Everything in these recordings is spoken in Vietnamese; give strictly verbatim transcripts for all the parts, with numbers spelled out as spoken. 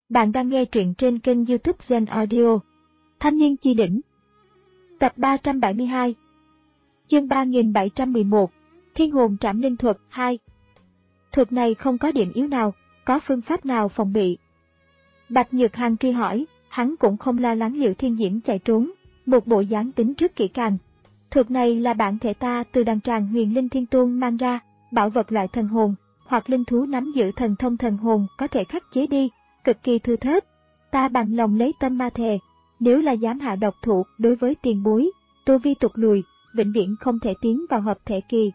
Bạn đang nghe truyện trên kênh YouTube Zen Audio. Thanh niên chi đỉnh. Tập ba trăm bảy mươi hai. Chương ba nghìn bảy trăm mười một. Thiên hồn trảm linh thuật hai. Thuật này không có điểm yếu nào, có phương pháp nào phòng bị? Bạch Nhược Hàn truy hỏi, hắn cũng không lo lắng Liễu Thiên Diễm chạy trốn, một bộ dáng tính trước kỹ càng. Thuật này là bản thể ta từ đàn tràng Huyền Linh Thiên Tôn mang ra, bảo vật loại thần hồn, hoặc linh thú nắm giữ thần thông thần hồn có thể khắc chế đi, cực kỳ thư thớt. Ta bằng lòng lấy tâm ma thề, nếu là dám hạ độc thủ đối với tiền bối, tu vi tụt lùi, vĩnh viễn không thể tiến vào hợp thể kỳ.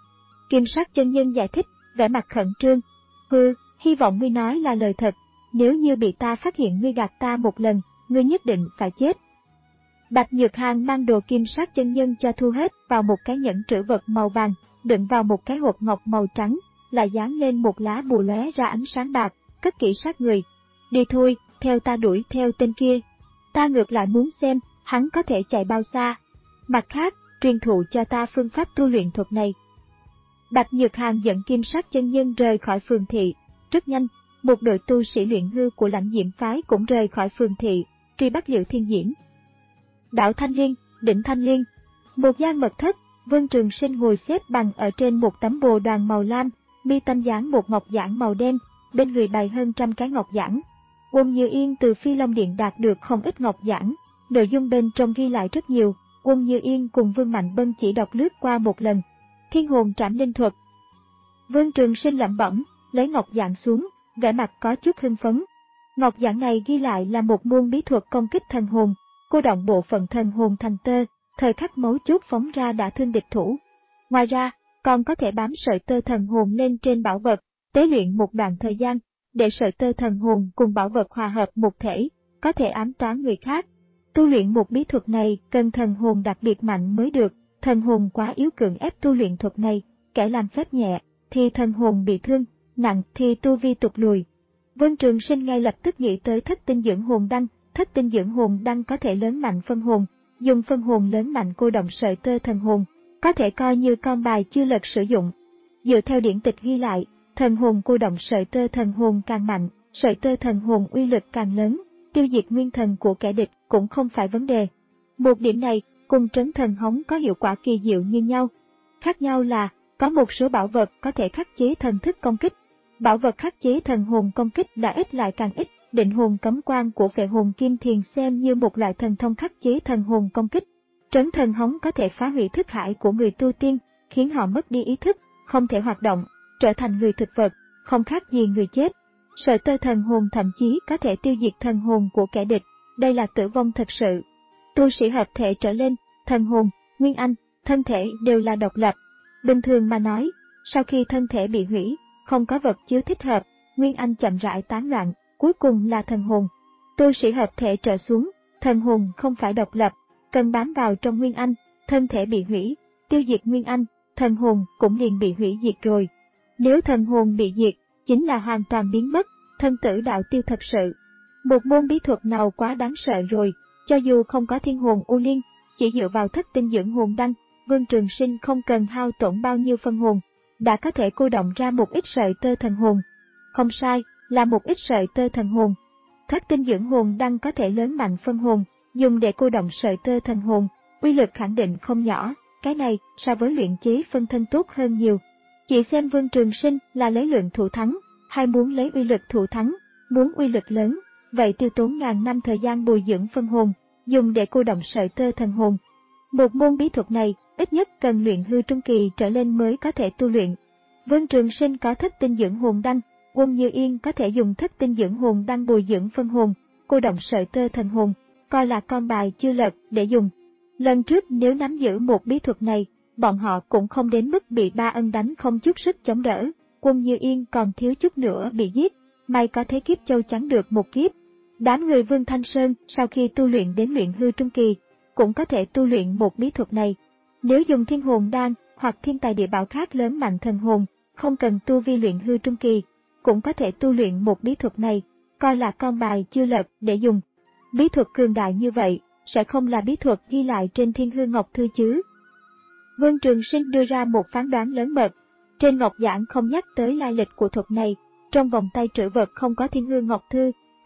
Kim Sắc chân nhân giải thích, vẻ mặt khẩn trương. Hừ, hy vọng ngươi nói là lời thật, nếu như bị ta phát hiện ngươi gạt ta một lần, ngươi nhất định phải chết. Bạch Nhược Hàn mang đồ Kim Sắc chân nhân cho thu hết vào một cái nhẫn trữ vật màu vàng, đựng vào một cái hộp ngọc màu trắng, lại dán lên một lá bùa lóe ra ánh sáng bạc, cất kỹ sát người. Đi thôi, theo ta đuổi theo tên kia. Ta ngược lại muốn xem, hắn có thể chạy bao xa. Mặt khác, truyền thụ cho ta phương pháp tu luyện thuật này. Bạch Nhược Hàn dẫn Kim Sắc chân nhân rời khỏi phường thị. Rất nhanh, một đội tu sĩ luyện hư của Lãnh Diễm phái cũng rời khỏi phường thị, truy bắt Liễu Thiên Diễm. Đảo Thanh Liên, đỉnh Thanh Liên. Một gian mật thất, Vương Trường Sinh ngồi xếp bằng ở trên một tấm bồ đoàn màu lam, mi tâm dán một ngọc giản màu đen, bên người bày hơn trăm cái ngọc giản. Quân Như Yên từ Phi Long Điện đạt được không ít ngọc giản, nội dung bên trong ghi lại rất nhiều. Quân Như Yên cùng Vương Mạnh Bân chỉ đọc lướt qua một lần. Thiên hồn trảm linh thuật. Vương Trường Sinh lẩm bẩm, lấy ngọc giản xuống, vẻ mặt có chút hưng phấn. Ngọc giản này ghi lại là một môn bí thuật công kích thần hồn, cô động bộ phận thần hồn thành tơ, thời khắc mấu chốt phóng ra đã thương địch thủ. Ngoài ra, còn có thể bám sợi tơ thần hồn lên trên bảo vật, tế luyện một đoạn thời gian, để sợi tơ thần hồn cùng bảo vật hòa hợp một thể, có thể ám toán người khác. Tu luyện một bí thuật này cần thần hồn đặc biệt mạnh mới được, thần hồn quá yếu cưỡng ép tu luyện thuật này, kẻ làm phép nhẹ thì thần hồn bị thương, nặng thì tu vi tụt lùi. Vân Trường Sinh ngay lập tức nghĩ tới thất tinh dưỡng hồn đăng, thất tinh dưỡng hồn đăng có thể lớn mạnh phân hồn, dùng phân hồn lớn mạnh cô động sợi tơ thần hồn, có thể coi như con bài chưa lật sử dụng. Dựa theo điển tịch ghi lại, thần hồn cô động sợi tơ thần hồn càng mạnh, sợi tơ thần hồn uy lực càng lớn, tiêu diệt nguyên thần của kẻ địch cũng không phải vấn đề. Một điểm này cùng trấn thần hống có hiệu quả kỳ diệu như nhau. Khác nhau là, có một số bảo vật có thể khắc chế thần thức công kích. Bảo vật khắc chế thần hồn công kích đã ít lại càng ít, định hồn cấm quan của Phệ Hồn Kim Thiền xem như một loại thần thông khắc chế thần hồn công kích. Trấn thần hống có thể phá hủy thức hải của người tu tiên, khiến họ mất đi ý thức, không thể hoạt động, trở thành người thực vật, không khác gì người chết. Sợi tơ thần hồn thậm chí có thể tiêu diệt thần hồn của kẻ địch, đây là tử vong thật sự. Tu sĩ hợp thể trở lên, thần hồn, nguyên anh, thân thể đều là độc lập. Bình thường mà nói, sau khi thân thể bị hủy, không có vật chứa thích hợp, nguyên anh chậm rãi tán loạn, cuối cùng là thần hồn. Tu sĩ hợp thể trở xuống, thần hồn không phải độc lập, cần bám vào trong nguyên anh, thân thể bị hủy, tiêu diệt nguyên anh, thần hồn cũng liền bị hủy diệt rồi. Nếu thần hồn bị diệt, chính là hoàn toàn biến mất, thân tử đạo tiêu thật sự. Một môn bí thuật nào quá đáng sợ rồi, cho dù không có thiên hồn u liên, chỉ dựa vào thất tinh dưỡng hồn đăng, Vương Trường Sinh không cần hao tổn bao nhiêu phân hồn, đã có thể cô động ra một ít sợi tơ thần hồn. Không sai, là một ít sợi tơ thần hồn. Thất tinh dưỡng hồn đăng có thể lớn mạnh phân hồn, dùng để cô động sợi tơ thần hồn, uy lực khẳng định không nhỏ, cái này so với luyện chế phân thân tốt hơn nhiều. Chỉ xem Vương Trường Sinh là lấy lượng thủ thắng, hay muốn lấy uy lực thủ thắng, muốn uy lực lớn, vậy tiêu tốn ngàn năm thời gian bồi dưỡng phân hồn, dùng để cô động sợi tơ thần hồn. Một môn bí thuật này, ít nhất cần luyện hư trung kỳ trở lên mới có thể tu luyện. Vương Trường Sinh có thất tinh dưỡng hồn đăng, Quân Như Yên có thể dùng thất tinh dưỡng hồn đăng bồi dưỡng phân hồn, cô động sợi tơ thần hồn, coi là con bài chưa lật để dùng. Lần trước nếu nắm giữ một bí thuật này, bọn họ cũng không đến mức bị Ba Ân đánh không chút sức chống đỡ. Quân Như Yên còn thiếu chút nữa bị giết, may có thế kiếp châu chắn được một kiếp. Đám người Vương Thanh Sơn sau khi tu luyện đến luyện hư trung kỳ, cũng có thể tu luyện một bí thuật này. Nếu dùng thiên hồn đan hoặc thiên tài địa bảo khác lớn mạnh thần hồn, không cần tu vi luyện hư trung kỳ, cũng có thể tu luyện một bí thuật này, coi là con bài chưa lật để dùng. Bí thuật cường đại như vậy, sẽ không là bí thuật ghi lại trên Thiên Hư Ngọc Thư chứ? Vương Trường Sinh đưa ra một phán đoán lớn mật. Trên ngọc giản không nhắc tới lai lịch của thuật này, trong vòng tay trữ vật không có Thiên Hư Ngọc Thư,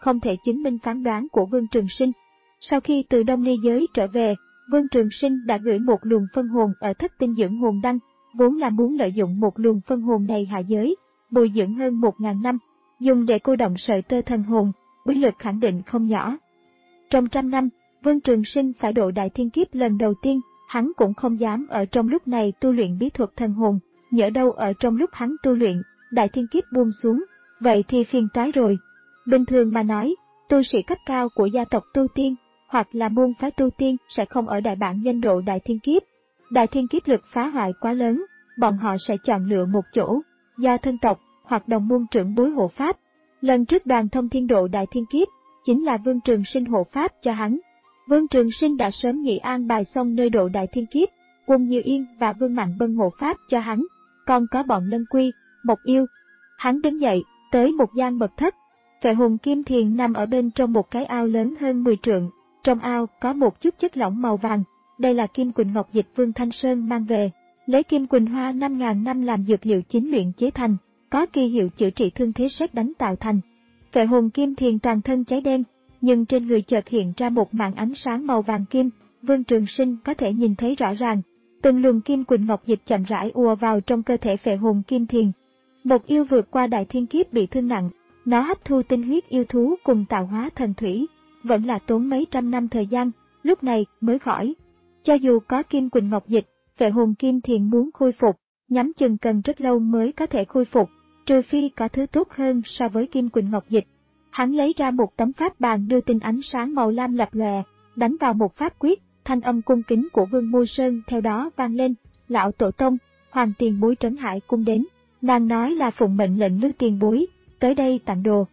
không thể chứng minh phán đoán của Vương Trường Sinh. Sau khi từ Đông Ly giới trở về, Vương Trường Sinh đã gửi một luồng phân hồn ở Thất Tinh dưỡng hồn đăng, vốn là muốn lợi dụng một luồng phân hồn này hạ giới, bồi dưỡng hơn một ngàn năm, dùng để cô động sợi tơ thần hồn, uy lực khẳng định không nhỏ. Trong trăm năm, Vương Trường Sinh phải độ đại thiên kiếp lần đầu tiên, hắn cũng không dám ở trong lúc này tu luyện bí thuật thần hồn, nhỡ đâu ở trong lúc hắn tu luyện, đại thiên kiếp buông xuống, vậy thì phiền toái rồi. Bình thường mà nói, tu sĩ cấp cao của gia tộc tu tiên, hoặc là môn phái tu tiên sẽ không ở đại bản doanh độ đại thiên kiếp. Đại thiên kiếp lực phá hoại quá lớn, bọn họ sẽ chọn lựa một chỗ, do thân tộc hoặc đồng môn trưởng bối hộ pháp. Lần trước Đoàn Thông Thiên độ đại thiên kiếp, chính là Vương Trường Sinh hộ pháp cho hắn. Vương Trường Sinh đã sớm nghị an bài xong nơi độ đại thiên kiếp, Quân Như Yên và Vương Mạnh Bân hộ pháp cho hắn, còn có bọn Lân Quy, Mộc Yêu. Hắn đứng dậy, tới một gian mật thất. Phệ hồn kim thiền nằm ở bên trong một cái ao lớn hơn mười trượng, trong ao có một chút chất lỏng màu vàng, đây là kim quỳnh ngọc dịch Vương Thanh Sơn mang về, lấy kim quỳnh hoa năm ngàn năm làm dược liệu chính luyện chế thành, có kỳ hiệu chữa trị thương thế sét đánh tạo thành. Phệ hồn kim thiền toàn thân cháy đen, nhưng trên người chợt hiện ra một màn ánh sáng màu vàng kim, Vương Trường Sinh có thể nhìn thấy rõ ràng. Từng luồng kim quỳnh ngọc dịch chậm rãi ùa vào trong cơ thể phệ hồn kim thiền. Một yêu vượt qua đại thiên kiếp bị thương nặng, nó hấp thu tinh huyết yêu thú cùng tạo hóa thần thủy, vẫn là tốn mấy trăm năm thời gian, lúc này mới khỏi. Cho dù có kim quỳnh ngọc dịch, phệ hồn kim thiền muốn khôi phục, nhắm chừng cần rất lâu mới có thể khôi phục, trừ phi có thứ tốt hơn so với kim quỳnh ngọc dịch. Hắn lấy ra một tấm pháp bàn đưa tinh ánh sáng màu lam lập lòe, đánh vào một pháp quyết, thanh âm cung kính của Vương Môi Sơn theo đó vang lên, lão tổ tông, Hoàng tiền bối Trấn Hải cung đến, nàng nói là phụng mệnh lệnh Lưu tiền bối, tới đây tặng đồ.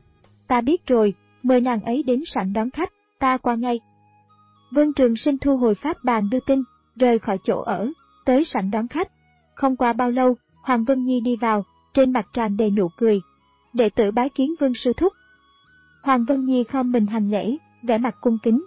Ta biết rồi, mời nàng ấy đến sảnh đón khách, ta qua ngay. Vương Trường Sinh thu hồi pháp bàn đưa tin, rời khỏi chỗ ở, tới sảnh đón khách. Không qua bao lâu, Hoàng Vân Nhi đi vào, trên mặt tràn đầy nụ cười. Đệ tử bái kiến Vương sư thúc. Hoàng Vân Nhi khom mình hành lễ, vẻ mặt cung kính.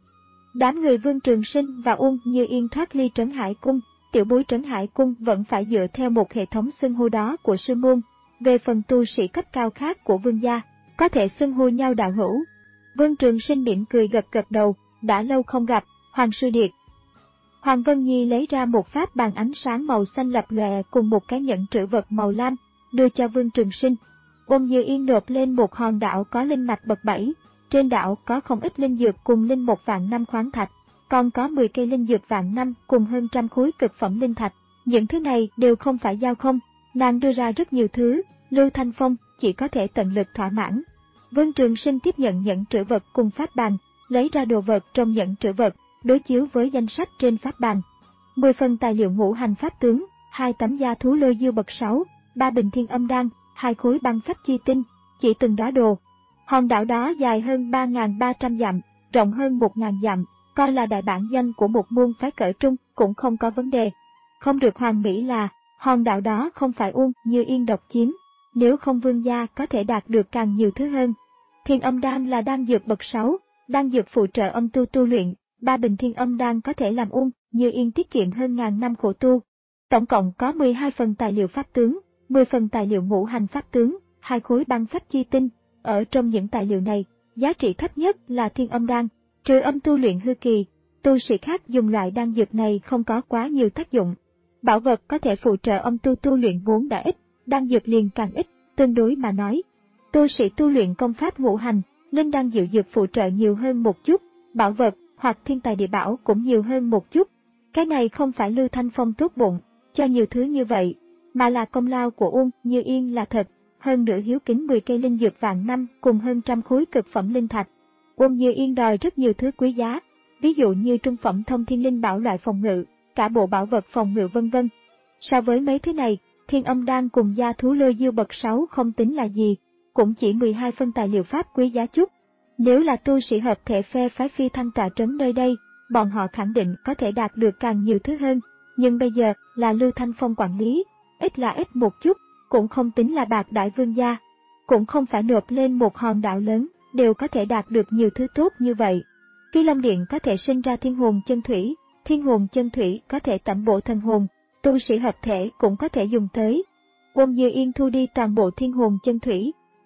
Đám người Vương Trường Sinh và Uông Như Yên thoát ly Trấn Hải cung, tiểu bối Trấn Hải cung vẫn phải dựa theo một hệ thống xưng hô đó của sư môn. Về phần tu sĩ cấp cao khác của Vương gia, có thể xưng hô nhau đạo hữu. Vương Trường Sinh mỉm cười gật gật đầu, đã lâu không gặp, Hoàng sư điệt. Hoàng Vân Nhi lấy ra một pháp bàn ánh sáng màu xanh lập lòe cùng một cái nhẫn trữ vật màu lam, đưa cho Vương Trường Sinh. Uông Như Yên nộp lên một hòn đảo có linh mạch bậc bảy, trên đảo có không ít linh dược cùng linh một vạn năm khoáng thạch, còn có mười cây linh dược vạn năm cùng hơn trăm khối cực phẩm linh thạch. Những thứ này đều không phải giao không, nàng đưa ra rất nhiều thứ, Lưu Thanh Phong chỉ có thể tận lực thỏa mãn. Vương Trường Sinh tiếp nhận nhẫn trữ vật cùng pháp bàn, lấy ra đồ vật trong nhẫn trữ vật, đối chiếu với danh sách trên pháp bàn. mười phần tài liệu ngũ hành pháp tướng, hai tấm da thú lôi dư bậc sáu, ba bình thiên âm đan, hai khối băng phách chi tinh, chỉ từng đóa đồ. Hòn đảo đó dài hơn ba nghìn ba trăm dặm, rộng hơn một nghìn dặm, coi là đại bản doanh của một môn phái cỡ trung cũng không có vấn đề. Không được hoàn mỹ là, hòn đảo đó không phải Uông Như Yên độc chiếm, nếu không Vương gia có thể đạt được càng nhiều thứ hơn. Thiên âm đan là đan dược bậc sáu, đan dược phụ trợ âm tu tu luyện, ba bình thiên âm đan có thể làm Uông Như Yên tiết kiệm hơn ngàn năm khổ tu. Tổng cộng có mười hai phần tài liệu pháp tướng, mười phần tài liệu ngũ hành pháp tướng, hai khối băng phách chi tinh. Ở trong những tài liệu này, giá trị thấp nhất là thiên âm đan, trừ âm tu luyện hư kỳ, tu sĩ khác dùng loại đan dược này không có quá nhiều tác dụng. Bảo vật có thể phụ trợ âm tu tu luyện vốn đã ít, đan dược liền càng ít, tương đối mà nói. Tu sĩ tu luyện công pháp ngũ hành, linh đan diệu dược phụ trợ nhiều hơn một chút, bảo vật hoặc thiên tài địa bảo cũng nhiều hơn một chút. Cái này không phải Lưu Thanh Phong tốt bụng, cho nhiều thứ như vậy, mà là công lao của Uông Như Yên là thật. Hơn nữa hiếu kính mười cây linh dược vạn năm cùng hơn trăm khối cực phẩm linh thạch. Uông Như Yên đòi rất nhiều thứ quý giá, ví dụ như trung phẩm thông thiên linh bảo loại phòng ngự, cả bộ bảo vật phòng ngự vân vân. So với mấy thứ này, thiên âm đan cùng gia thú lôi dư bậc sáu không tính là gì, cũng chỉ mười hai phân tài liệu pháp quý giá chút. Nếu là tu sĩ hợp thể phe phái phi thăng tọa trấn nơi đây, bọn họ khẳng định có thể đạt được càng nhiều thứ hơn, nhưng bây giờ là Lưu Thanh Phong quản lý, ít là ít một chút. Cũng không tính là bạc đại vương gia, cũng không phải nộp lên một hòn đảo lớn, đều có thể đạt được nhiều thứ tốt như vậy. Khi Long Điện có thể sinh ra thiên hồn chân thủy, thiên hồn chân thủy có thể tẩm bổ thần hồn, tu sĩ hợp thể cũng có thể dùng tới. Uông Như Yên thu đi toàn bộ thiên hồn chân thủy,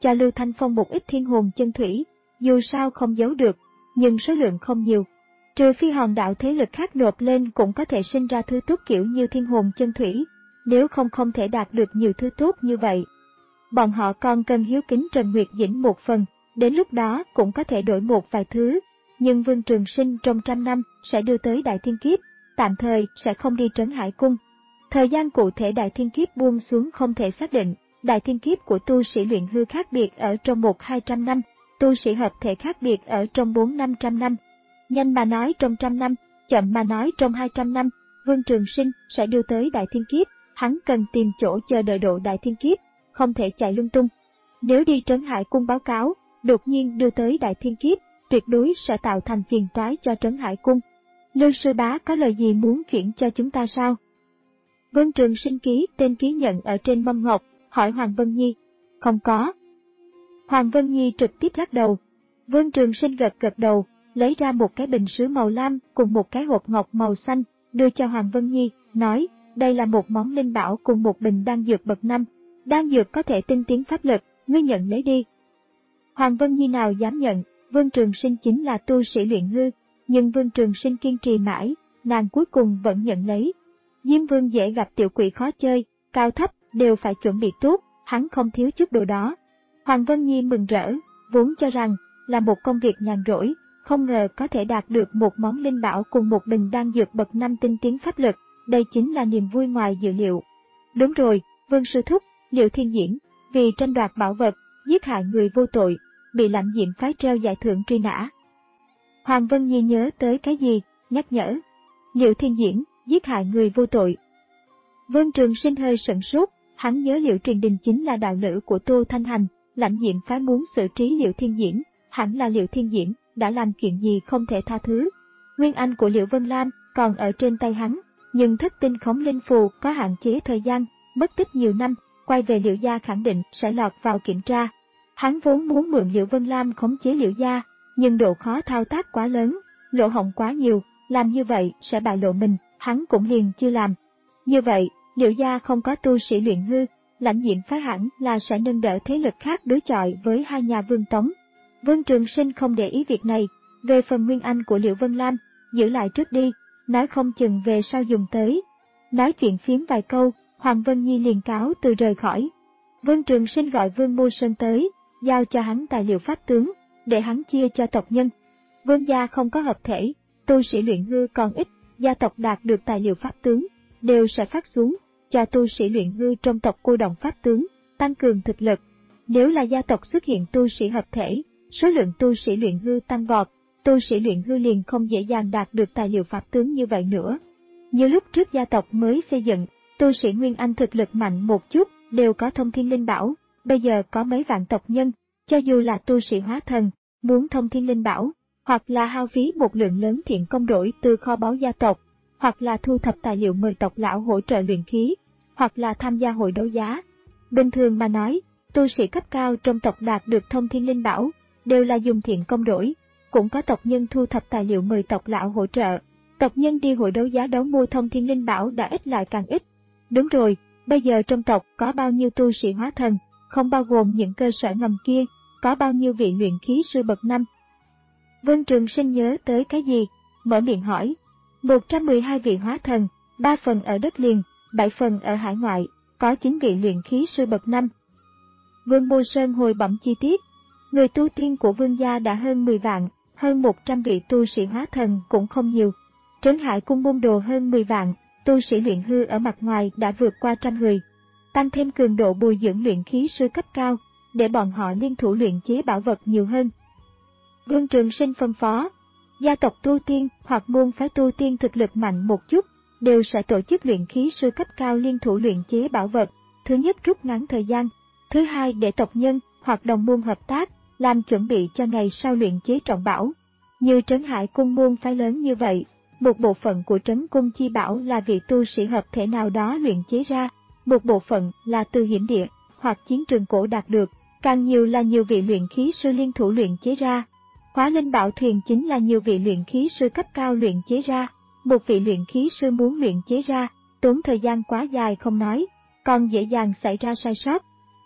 cho Lưu Thanh Phong một ít thiên hồn chân thủy, dù sao không giấu được, nhưng số lượng không nhiều. Trừ phi hòn đạo thế lực khác nộp lên cũng có thể sinh ra thứ tốt kiểu như thiên hồn chân thủy, nếu không không thể đạt được nhiều thứ tốt như vậy. Bọn họ còn cần hiếu kính Trần Nguyệt Dĩnh một phần, đến lúc đó cũng có thể đổi một vài thứ, nhưng Vương Trường Sinh trong trăm năm sẽ đưa tới Đại Thiên Kiếp, tạm thời sẽ không đi Trấn Hải Cung. Thời gian cụ thể Đại Thiên Kiếp buông xuống không thể xác định, Đại Thiên Kiếp của tu sĩ luyện hư khác biệt ở trong một hai trăm năm, tu sĩ hợp thể khác biệt ở trong bốn năm trăm năm. Nhanh mà nói trong trăm năm, chậm mà nói trong hai trăm năm, Vương Trường Sinh sẽ đưa tới Đại Thiên Kiếp, hắn cần tìm chỗ chờ đợi độ Đại Thiên Kiếp, không thể chạy lung tung. Nếu đi Trấn Hải Cung báo cáo, đột nhiên đưa tới Đại Thiên Kiếp, tuyệt đối sẽ tạo thành phiền toái cho Trấn Hải Cung. Lưu sư bá có lời gì muốn chuyển cho chúng ta sao? Vương Trường Sinh ký tên ký nhận ở trên mâm ngọc, hỏi Hoàng Vân Nhi. Không có. Hoàng Vân Nhi trực tiếp lắc đầu. Vương Trường Sinh gật gật đầu, lấy ra một cái bình sứ màu lam cùng một cái hộp ngọc màu xanh, đưa cho Hoàng Vân Nhi, nói, đây là một món linh bảo cùng một bình đan dược bậc năm. Đan dược có thể tinh tiến pháp lực, ngươi nhận lấy đi. Hoàng Vân Nhi nào dám nhận, Vương Trường Sinh chính là tu sĩ luyện hư, nhưng Vương Trường Sinh kiên trì mãi, nàng cuối cùng vẫn nhận lấy. Diêm Vương dễ gặp tiểu quỷ khó chơi, cao thấp đều phải chuẩn bị tốt, hắn không thiếu chút đồ đó. Hoàng Vân Nhi mừng rỡ, vốn cho rằng là một công việc nhàn rỗi, không ngờ có thể đạt được một món linh bảo cùng một bình đan dược bậc năm tinh tiến pháp lực, đây chính là niềm vui ngoài dự liệu. Đúng rồi, Vương sư thúc, Liệu Thiên Diễn, vì tranh đoạt bảo vật, giết hại người vô tội, bị Lãnh Diệm phái treo giải thưởng truy nã. Hoàng Vân Nhi nhớ tới cái gì, nhắc nhở. Liệu Thiên Diễn, giết hại người vô tội. Vương Trường Sinh hơi sửng sốt, hắn nhớ Liệu Truyền Đình chính là đạo lữ của Tô Thanh Hành, Lãnh Diệm phái muốn xử trí Liệu Thiên Diễn, hẳn là Liệu Thiên Diễn đã làm chuyện gì không thể tha thứ. Nguyên anh của Liệu Vân Lam còn ở trên tay hắn, nhưng thất tinh khống linh phù có hạn chế thời gian, mất tích nhiều năm, quay về Liệu gia khẳng định sẽ lọt vào kiểm tra. Hắn vốn muốn mượn Liệu Vân Lam khống chế Liệu gia, nhưng độ khó thao tác quá lớn, lỗ hổng quá nhiều, làm như vậy sẽ bại lộ mình, hắn cũng liền chưa làm. Như vậy, Liệu gia không có tu sĩ luyện hư, Lãnh Diệm phái hẳn là sẽ nâng đỡ thế lực khác đối chọi với hai nhà Vương Tống. Vương Trường Sinh không để ý việc này, về phần nguyên anh của Liệu Vân Lam, giữ lại trước đi, nói không chừng về sau dùng tới. Nói chuyện phiếm vài câu, Hoàng Vân Nhi liền cáo từ rời khỏi. Vương Trường Sinh gọi Vương Mô Sơn tới, giao cho hắn tài liệu pháp tướng, để hắn chia cho tộc nhân. Vương gia không có hợp thể, tu sĩ luyện hư còn ít, gia tộc đạt được tài liệu pháp tướng, đều sẽ phát xuống, cho tu sĩ luyện hư trong tộc cô động pháp tướng, tăng cường thực lực. Nếu là gia tộc xuất hiện tu sĩ hợp thể, số lượng tu sĩ luyện hư tăng vọt, tu sĩ luyện hư liền không dễ dàng đạt được tài liệu pháp tướng như vậy nữa. Như lúc trước gia tộc mới xây dựng, tu sĩ Nguyên Anh thực lực mạnh một chút, đều có thông thiên linh bảo, bây giờ có mấy vạn tộc nhân, cho dù là tu sĩ hóa thần, muốn thông thiên linh bảo, hoặc là hao phí một lượng lớn thiện công đổi từ kho báu gia tộc, hoặc là thu thập tài liệu mời tộc lão hỗ trợ luyện khí, hoặc là tham gia hội đấu giá. Bình thường mà nói, tu sĩ cấp cao trong tộc đạt được thông thiên linh bảo, đều là dùng thiện công đổi, cũng có tộc nhân thu thập tài liệu mời tộc lão hỗ trợ. Tộc nhân đi hội đấu giá đấu mua thông thiên linh bảo đã ít lại càng ít. Đúng rồi, bây giờ trong tộc có bao nhiêu tu sĩ hóa thần, không bao gồm những cơ sở ngầm kia, có bao nhiêu vị luyện khí sư bậc năm. Vương Trường Sinh nhớ tới cái gì, mở miệng hỏi. một trăm mười hai vị hóa thần, ba phần ở đất liền, bảy phần ở hải ngoại, có chín vị luyện khí sư bậc năm. Vương Mô Sơn hồi bẩm chi tiết, người tu tiên của vương gia đã hơn mười vạn, hơn một trăm vị tu sĩ hóa thần cũng không nhiều. Trấn Hải Cung môn đồ hơn mười vạn, tu sĩ luyện hư ở mặt ngoài đã vượt qua trăm người. Tăng thêm cường độ bồi dưỡng luyện khí sư cấp cao, để bọn họ liên thủ luyện chế bảo vật nhiều hơn. Vương Trường Sinh phân phó, gia tộc tu tiên hoặc môn phái tu tiên thực lực mạnh một chút, đều sẽ tổ chức luyện khí sư cấp cao liên thủ luyện chế bảo vật, thứ nhất rút ngắn thời gian, thứ hai để tộc nhân hoặc đồng môn hợp tác, làm chuẩn bị cho ngày sau luyện chế trọng bảo. Như Trấn Hải Cung môn phái lớn như vậy, một bộ phận của Trấn Cung chi bảo là vị tu sĩ hợp thể nào đó luyện chế ra, một bộ phận là từ hiểm địa hoặc chiến trường cổ đạt được, càng nhiều là nhiều vị luyện khí sư liên thủ luyện chế ra. Hóa linh bảo thuyền chính là nhiều vị luyện khí sư cấp cao luyện chế ra, một vị luyện khí sư muốn luyện chế ra, tốn thời gian quá dài không nói, còn dễ dàng xảy ra sai sót.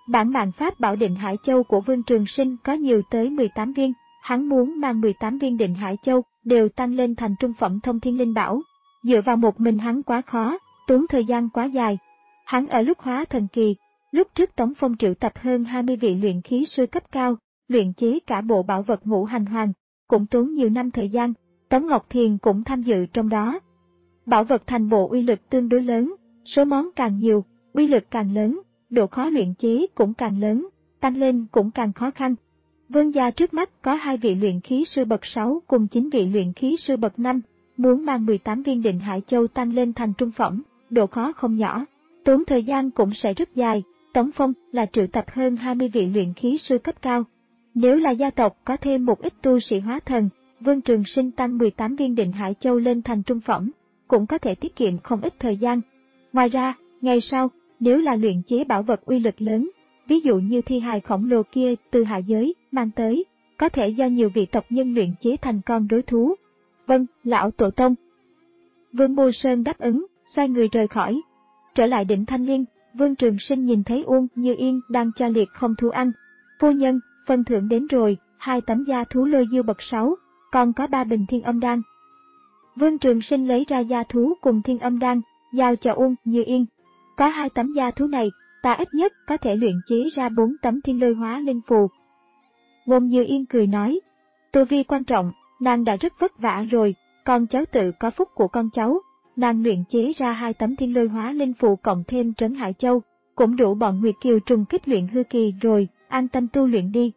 Bản mạng pháp bảo Định Hải Châu của Vương Trường Sinh có nhiều tới mười tám viên, hắn muốn mang mười tám viên Định Hải Châu đều tăng lên thành trung phẩm thông thiên linh bảo. Dựa vào một mình hắn quá khó, tốn thời gian quá dài. Hắn ở lúc hóa thần kỳ, lúc trước Tống Phong triệu tập hơn hai mươi vị luyện khí sư cấp cao, luyện chế cả bộ bảo vật ngũ hành hoàng, cũng tốn nhiều năm thời gian, Tống Ngọc Thiền cũng tham dự trong đó. Bảo vật thành bộ uy lực tương đối lớn, số món càng nhiều, uy lực càng lớn, độ khó luyện chế cũng càng lớn, tăng lên cũng càng khó khăn. Vương gia trước mắt có hai vị luyện khí sư bậc sáu cùng chín vị luyện khí sư bậc năm, muốn mang mười tám viên Định Hải Châu tăng lên thành trung phẩm, độ khó không nhỏ, tốn thời gian cũng sẽ rất dài. Tống Phong là triệu tập hơn hai mươi vị luyện khí sư cấp cao. Nếu là gia tộc có thêm một ít tu sĩ hóa thần, Vương Trường Sinh tăng mười tám viên Định Hải Châu lên thành trung phẩm, cũng có thể tiết kiệm không ít thời gian. Ngoài ra, ngày sau, nếu là luyện chế bảo vật uy lực lớn, ví dụ như thi hài khổng lồ kia từ hạ giới mang tới, có thể do nhiều vị tộc nhân luyện chế thành con rối thú. Vâng, lão tổ tông. Vương Mô Sơn đáp ứng, xoay người rời khỏi. Trở lại Định Thanh Liên, Vương Trường Sinh nhìn thấy Uông Như Yên đang cho liệt không thú ăn. Phu nhân, phần thưởng đến rồi, hai tấm da thú lôi dư bậc sáu, còn có ba bình thiên âm đan. Vương Trường Sinh lấy ra da thú cùng thiên âm đan, giao cho Uông Như Yên. Có hai tấm da thú này, ta ít nhất có thể luyện chế ra bốn tấm thiên lôi hóa linh phù. Uông Như Yên cười nói, tu vi quan trọng, nàng đã rất vất vả rồi, con cháu tự có phúc của con cháu. Nàng luyện chế ra hai tấm thiên lôi hóa linh phù cộng thêm Trấn Hải Châu, cũng đủ bọn Nguyệt Kiều trùng kích luyện hư kỳ rồi, an tâm tu luyện đi.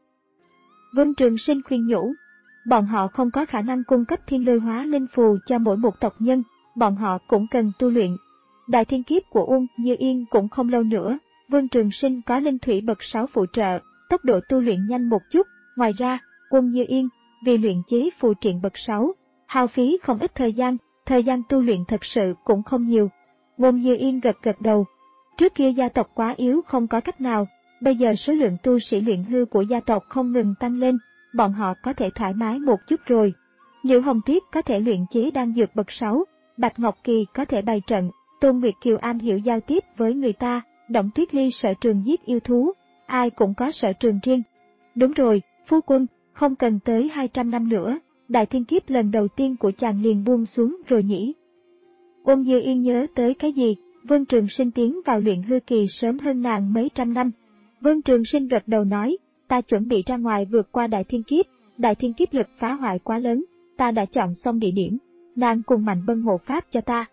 Vương Trường Sinh khuyên nhủ, bọn họ không có khả năng cung cấp thiên lôi hóa linh phù cho mỗi một tộc nhân, bọn họ cũng cần tu luyện. Đại thiên kiếp của Uông Như Yên cũng không lâu nữa, Vương Trường Sinh có linh thủy bậc sáu phụ trợ, tốc độ tu luyện nhanh một chút. Ngoài ra, Uông Như Yên vì luyện chế phù triện bậc sáu, hao phí không ít thời gian. Thời gian tu luyện thật sự cũng không nhiều. Uông Như Yên gật gật đầu. Trước kia gia tộc quá yếu không có cách nào, bây giờ số lượng tu sĩ luyện hư của gia tộc không ngừng tăng lên, bọn họ có thể thoải mái một chút rồi. Liễu Hồng Tuyết có thể luyện chế đan dược bậc sáu, Bạch Ngọc Kỳ có thể bày trận, Tôn Nguyệt Kiều am hiểu giao tiếp với người ta, Động Tuyết Ly sở trường giết yêu thú, ai cũng có sở trường riêng. Đúng rồi, phu quân, không cần tới hai trăm năm nữa. Đại thiên kiếp lần đầu tiên của chàng liền buông xuống rồi nhỉ. Uông Như Yên nhớ tới cái gì, Vương Trường Sinh tiến vào luyện hư kỳ sớm hơn nàng mấy trăm năm. Vương Trường Sinh gật đầu nói, ta chuẩn bị ra ngoài vượt qua đại thiên kiếp, đại thiên kiếp lực phá hoại quá lớn, ta đã chọn xong địa điểm, nàng cùng Mạnh Bân hộ pháp cho ta.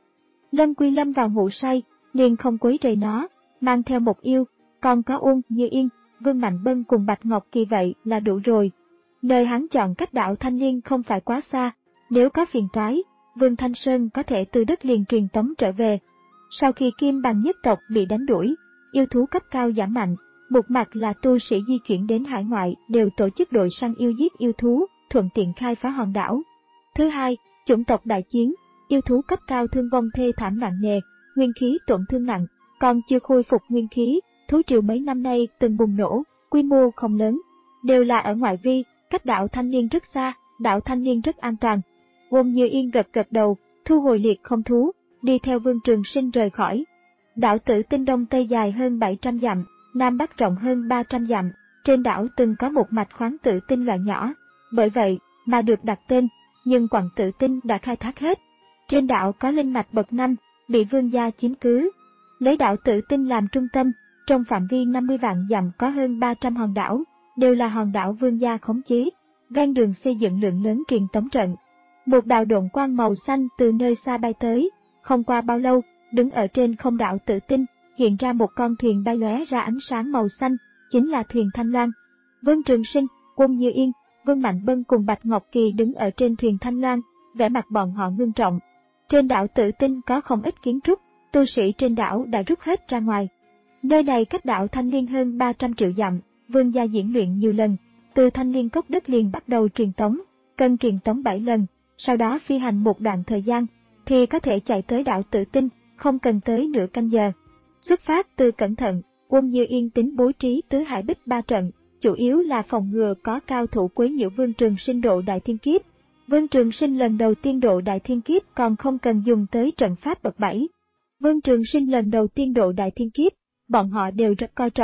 Lâm Quy Lâm vào ngủ say, liền không quấy rầy nó, mang theo một yêu, còn có Uông Như Yên, Vương Mạnh Bân cùng Bạch Ngọc Kỳ vậy là đủ rồi. Nơi hắn chọn cách đảo Thanh Liên không phải quá xa, nếu có phiền toái, Vương Thanh Sơn có thể từ đất liền truyền tống trở về. Sau khi Kim Bằng nhất tộc bị đánh đuổi, yêu thú cấp cao giảm mạnh, một mặt là tu sĩ di chuyển đến hải ngoại đều tổ chức đội săn yêu giết yêu thú, thuận tiện khai phá hòn đảo. Thứ hai, chủng tộc đại chiến, yêu thú cấp cao thương vong thê thảm nặng nề, nguyên khí tổn thương nặng, còn chưa khôi phục nguyên khí, thú triều mấy năm nay từng bùng nổ, quy mô không lớn, đều là ở ngoại vi. Cách đảo Thanh Liên rất xa, đảo Thanh Liên rất an toàn. Uông Như Yên gật gật đầu, thu hồi liệt không thú, đi theo Vương Trường Sinh rời khỏi. Đảo Tử Tinh đông tây dài hơn bảy trăm dặm, nam bắc rộng hơn ba trăm dặm, trên đảo từng có một mạch khoáng tử tinh loại nhỏ, bởi vậy mà được đặt tên, nhưng quặng tử tinh đã khai thác hết. Trên đảo có linh mạch bậc năm, bị vương gia chiếm cứ. Lấy đảo Tử Tinh làm trung tâm, trong phạm vi năm mươi vạn dặm có hơn ba trăm hòn đảo, đều là hòn đảo vương gia khống chế, ven đường xây dựng lượng lớn truyền tống trận. Một đạo độn quang màu xanh từ nơi xa bay tới, không qua bao lâu, đứng ở trên không đảo Tử Tinh, hiện ra một con thuyền bay lóe ra ánh sáng màu xanh, chính là thuyền Thanh Loan. Vương Trường Sinh, Uông Như Yên, Vương Mạnh Bân cùng Bạch Ngọc Kỳ đứng ở trên thuyền Thanh Loan, vẻ mặt bọn họ ngưng trọng. Trên đảo Tử Tinh có không ít kiến trúc, tu sĩ trên đảo đã rút hết ra ngoài. Nơi này cách đảo Thanh Liên hơn ba trăm triệu dặm. Vương gia diễn luyện nhiều lần, từ Thanh Liên cốc đất liền bắt đầu truyền tống, cần truyền tống bảy lần, sau đó phi hành một đoạn thời gian, thì có thể chạy tới đảo Tử Tinh, không cần tới nửa canh giờ. Xuất phát từ cẩn thận, Uông Như Yên tính bố trí tứ hải bích ba trận, chủ yếu là phòng ngừa có cao thủ quấy nhiễu Vương Trường Sinh độ đại thiên kiếp. Vương Trường Sinh lần đầu tiên độ đại thiên kiếp còn không cần dùng tới trận pháp bậc bảy. Vương Trường Sinh lần đầu tiên độ đại thiên kiếp, bọn họ đều rất coi trọng.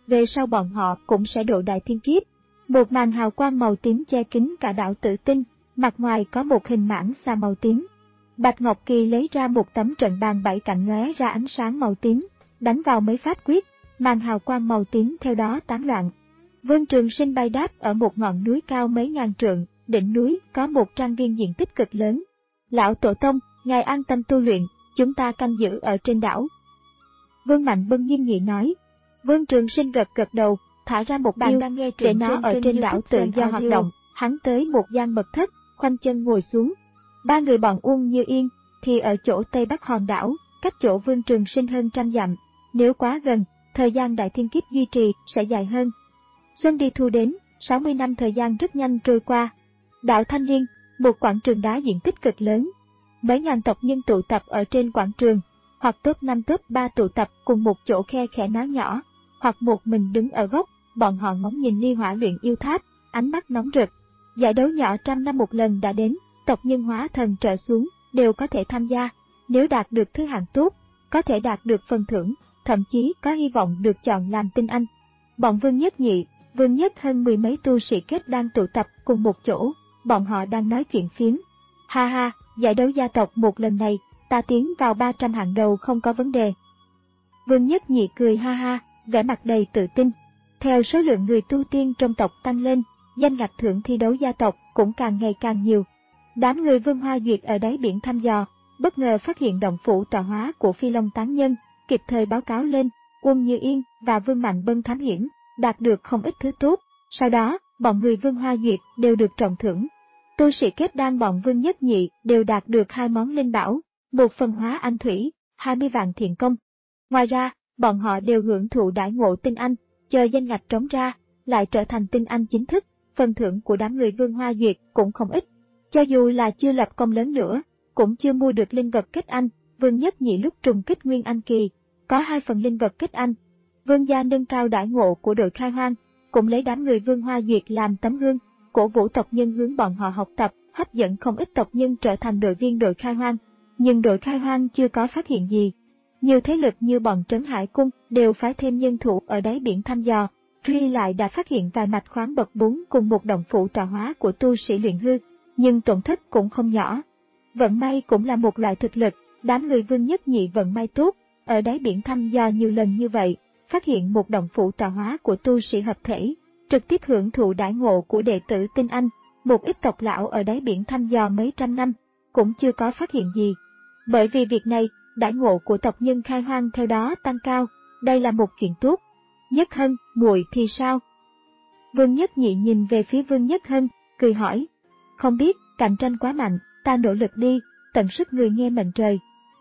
về sau bọn họ cũng sẽ độ đại thiên kiếp. Một màn hào quang màu tím che kín cả đảo Tử Tinh, mặt ngoài có một hình mãng xà màu tím. Bạch Ngọc Kỳ lấy ra một tấm trận bàn bảy cạnh lóe ra ánh sáng màu tím, đánh vào mấy pháp quyết, màn hào quang màu tím theo đó tán loạn. Vương Trường Sinh bay đáp ở một ngọn núi cao mấy ngàn trượng, đỉnh núi có một trang viên diện tích cực lớn. Lão Tổ Tông, ngài an tâm tu luyện, chúng ta canh giữ ở trên đảo. Vương Mạnh Bân nghiêm nghị nói. Vương Trường Sinh gật gật đầu, thả ra một điều để nó ở trên đảo tự do hoạt động. Hắn tới một gian mật thất, khoanh chân ngồi xuống. Ba người bọn Uông Như Yên thì ở chỗ tây bắc hòn đảo, cách chỗ Vương Trường Sinh hơn trăm dặm. Nếu quá gần, thời gian đại thiên kiếp duy trì sẽ dài hơn. Xuân đi thu đến, sáu mươi năm thời gian rất nhanh trôi qua. Đảo Thanh Liên, một quảng trường đá diện tích cực lớn. Mấy ngàn tộc nhân tụ tập ở trên quảng trường, hoặc top năm top ba tụ tập cùng một chỗ khe khẽ nói nhỏ, hoặc một mình đứng ở góc, bọn họ ngóng nhìn ly hỏa luyện yêu tháp, ánh mắt nóng rực. Giải đấu nhỏ trăm năm một lần đã đến, tộc nhân hóa thần trở xuống đều có thể tham gia. Nếu đạt được thứ hạng tốt, có thể đạt được phần thưởng, thậm chí có hy vọng được chọn làm tinh anh. Bọn Vương Nhất Nhị, Vương Nhất hơn mười mấy tu sĩ kết đang tụ tập cùng một chỗ, bọn họ đang nói chuyện phiếm. Ha ha, giải đấu gia tộc một lần này, ta tiến vào ba trăm hạng đầu không có vấn đề. Vương Nhất Nhị cười ha ha, vẻ mặt đầy tự tin. Theo số lượng người tu tiên trong tộc tăng lên, danh ngạch thưởng thi đấu gia tộc cũng càng ngày càng nhiều. Đám người Vương Hoa Duyệt ở đáy biển thăm dò, bất ngờ phát hiện động phủ tọa hóa của Phi Long tán nhân, kịp thời báo cáo lên. Uông Như Yên và Vương Mạnh Bân thám hiểm, đạt được không ít thứ tốt. Sau đó, bọn người Vương Hoa Duyệt đều được trọng thưởng. Tu sĩ kết đan bọn Vương Nhất Nhị đều đạt được hai món linh bảo, một phần hóa anh thủy, hai mươi vạn thiện công. Ngoài ra, bọn họ đều hưởng thụ đãi ngộ tinh anh, chờ danh ngạch trống ra, lại trở thành tinh anh chính thức. Phần thưởng của đám người Vương Hoa Duyệt cũng không ít. Cho dù là chưa lập công lớn nữa, cũng chưa mua được linh vật kết anh. Vương Nhất Nhị lúc trùng kích Nguyên Anh Kỳ, có hai phần linh vật kết anh. Vương gia nâng cao đãi ngộ của đội khai hoang, cũng lấy đám người Vương Hoa Duyệt làm tấm gương, cổ vũ tộc nhân hướng bọn họ học tập, hấp dẫn không ít tộc nhân trở thành đội viên đội khai hoang. Nhưng đội khai hoang chưa có phát hiện gì. Nhiều thế lực như bọn Trấn Hải Cung đều phái thêm nhân thủ ở đáy biển thăm dò, truy lại đã phát hiện vài mạch khoáng bậc bốn cùng một động phủ tọa hóa của tu sĩ luyện hư, nhưng tổn thất cũng không nhỏ. Vận may cũng là một loại thực lực, đám người Vương Nhất Nhị vận may tốt, ở đáy biển thăm dò nhiều lần như vậy, phát hiện một động phủ tọa hóa của tu sĩ hợp thể, trực tiếp hưởng thụ đãi ngộ của đệ tử tinh anh. Một ít tộc lão ở đáy biển thăm dò mấy trăm năm, cũng chưa có phát hiện gì. Bởi vì việc này, đãi ngộ của tộc nhân khai hoang theo đó tăng cao, đây là một chuyện tốt. Nhất Hân, muội thì sao? Vương Nhất Nhị nhìn về phía Vương Nhất Hân, cười hỏi. Không biết, cạnh tranh quá mạnh, ta nỗ lực đi, tận sức người nghe mệnh trời.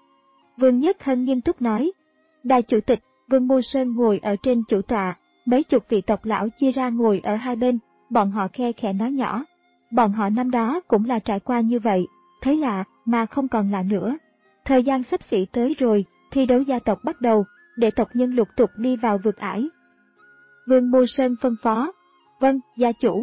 Vương Nhất Hân nghiêm túc nói. Đại chủ tịch, Vương Mô Sơn ngồi ở trên chủ tọa, mấy chục vị tộc lão chia ra ngồi ở hai bên, bọn họ khe khẽ nói nhỏ. Bọn họ năm đó cũng là trải qua như vậy, thấy lạ mà không còn lạ nữa. Thời gian sắp xỉ tới rồi, thi đấu gia tộc bắt đầu, để tộc nhân lục tục đi vào vực ải. Vương Mô Sơn phân phó. Vâng, gia chủ.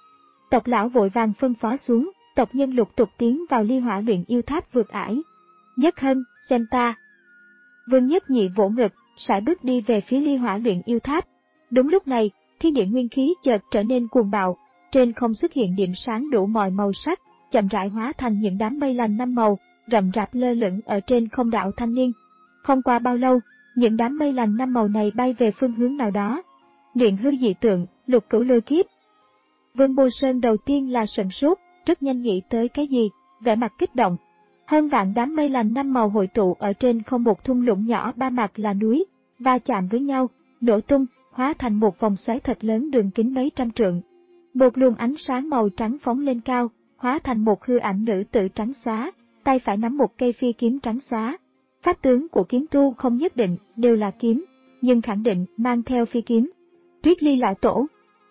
Tộc lão vội vàng phân phó xuống, tộc nhân lục tục tiến vào ly hỏa luyện yêu tháp vượt ải. Nhất Hân, xem ta. Vương Nhất Nhị vỗ ngực, sải bước đi về phía ly hỏa luyện yêu tháp. Đúng lúc này, thiên địa nguyên khí chợt trở nên cuồng bạo, trên không xuất hiện điểm sáng đủ mọi màu sắc, chậm rãi hóa thành những đám mây lành năm màu, rậm rạp lơ lửng ở trên không đảo Thanh Liên. Không qua bao lâu, những đám mây lành năm màu này bay về phương hướng nào đó. Luyện hư dị tượng, lục cửu lôi kiếp. Vương Bô Sơn đầu tiên là sửng sốt, rất nhanh nghĩ tới cái gì, vẻ mặt kích động. Hơn vạn đám mây lành năm màu hội tụ ở trên không một thung lũng nhỏ ba mặt là núi, va chạm với nhau, nổ tung, hóa thành một vòng xoáy thật lớn đường kính mấy trăm trượng. Một luồng ánh sáng màu trắng phóng lên cao, hóa thành một hư ảnh nữ tử trắng xóa, tay phải nắm một cây phi kiếm trắng xóa. Pháp tướng của kiếm tu không nhất định đều là kiếm, nhưng khẳng định mang theo phi kiếm. Tuyết Ly lão tổ.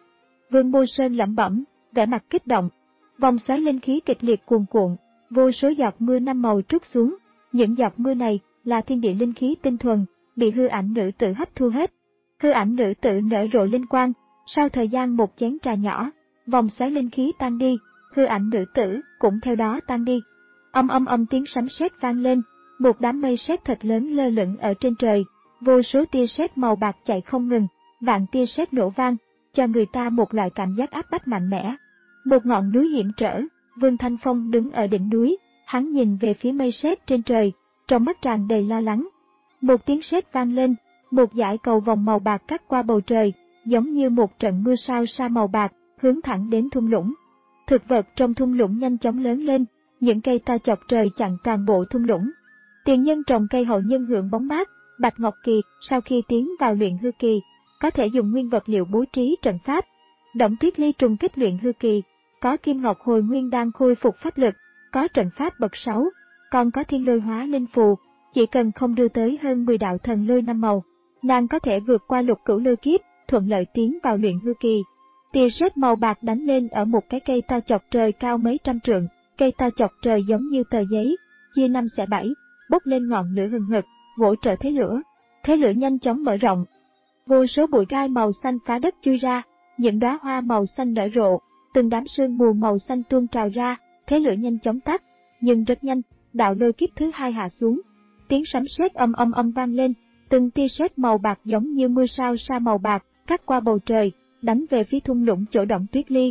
Vương Mô Sơn lẩm bẩm, vẻ mặt kích động. Vòng xoáy linh khí kịch liệt cuồn cuộn, vô số giọt mưa năm màu trút xuống. Những giọt mưa này là thiên địa linh khí tinh thuần, bị hư ảnh nữ tử hấp thu hết. Hư ảnh nữ tử nở rộ linh quang, sau thời gian một chén trà nhỏ, vòng xoáy linh khí tan đi, hư ảnh nữ tử cũng theo đó tan đi. Âm âm âm tiếng sấm sét vang lên, một đám mây sét thật lớn lơ lửng ở trên trời, vô số tia sét màu bạc chạy không ngừng, vạn tia sét nổ vang, cho người ta một loại cảm giác áp bách mạnh mẽ. Một ngọn núi hiểm trở, Vương Thanh Phong đứng ở đỉnh núi, hắn nhìn về phía mây sét trên trời, trong mắt tràn đầy lo lắng. Một tiếng sét vang lên, một dải cầu vòng màu bạc cắt qua bầu trời, giống như một trận mưa sao sa màu bạc, hướng thẳng đến thung lũng. Thực vật trong thung lũng nhanh chóng lớn lên, những cây to chọc trời chặn toàn bộ thung lũng. Tiền nhân trồng cây hậu nhân hưởng bóng mát, Bạch Ngọc Kỳ sau khi tiến vào luyện hư kỳ, có thể dùng nguyên vật liệu bố trí trận pháp. Động Tuyết Ly trùng kích luyện hư kỳ, có Kim Ngọc Hồi Nguyên đang khôi phục pháp lực, có trận pháp bậc sáu, còn có Thiên Lôi Hóa Linh Phù, chỉ cần không đưa tới hơn mười đạo thần lôi năm màu, nàng có thể vượt qua lục cửu lôi kiếp, thuận lợi tiến vào luyện hư kỳ. Tia sét màu bạc đánh lên ở một cái cây to chọc trời cao mấy trăm trượng, cây to chọc trời giống như tờ giấy, chia năm xẻ bảy, bốc lên ngọn lửa hừng hực, vỗ trở thế lửa. Thế lửa nhanh chóng mở rộng, vô số bụi gai màu xanh phá đất chui ra, những đóa hoa màu xanh nở rộ, từng đám sương mù màu xanh tuôn trào ra, thế lửa nhanh chóng tắt, nhưng rất nhanh, đạo lôi kiếp thứ hai hạ xuống. Tiếng sấm sét âm âm âm vang lên, từng tia sét màu bạc giống như mưa sao sa màu bạc, cắt qua bầu trời, đánh về phía thung lũng chỗ Động Tuyết Ly.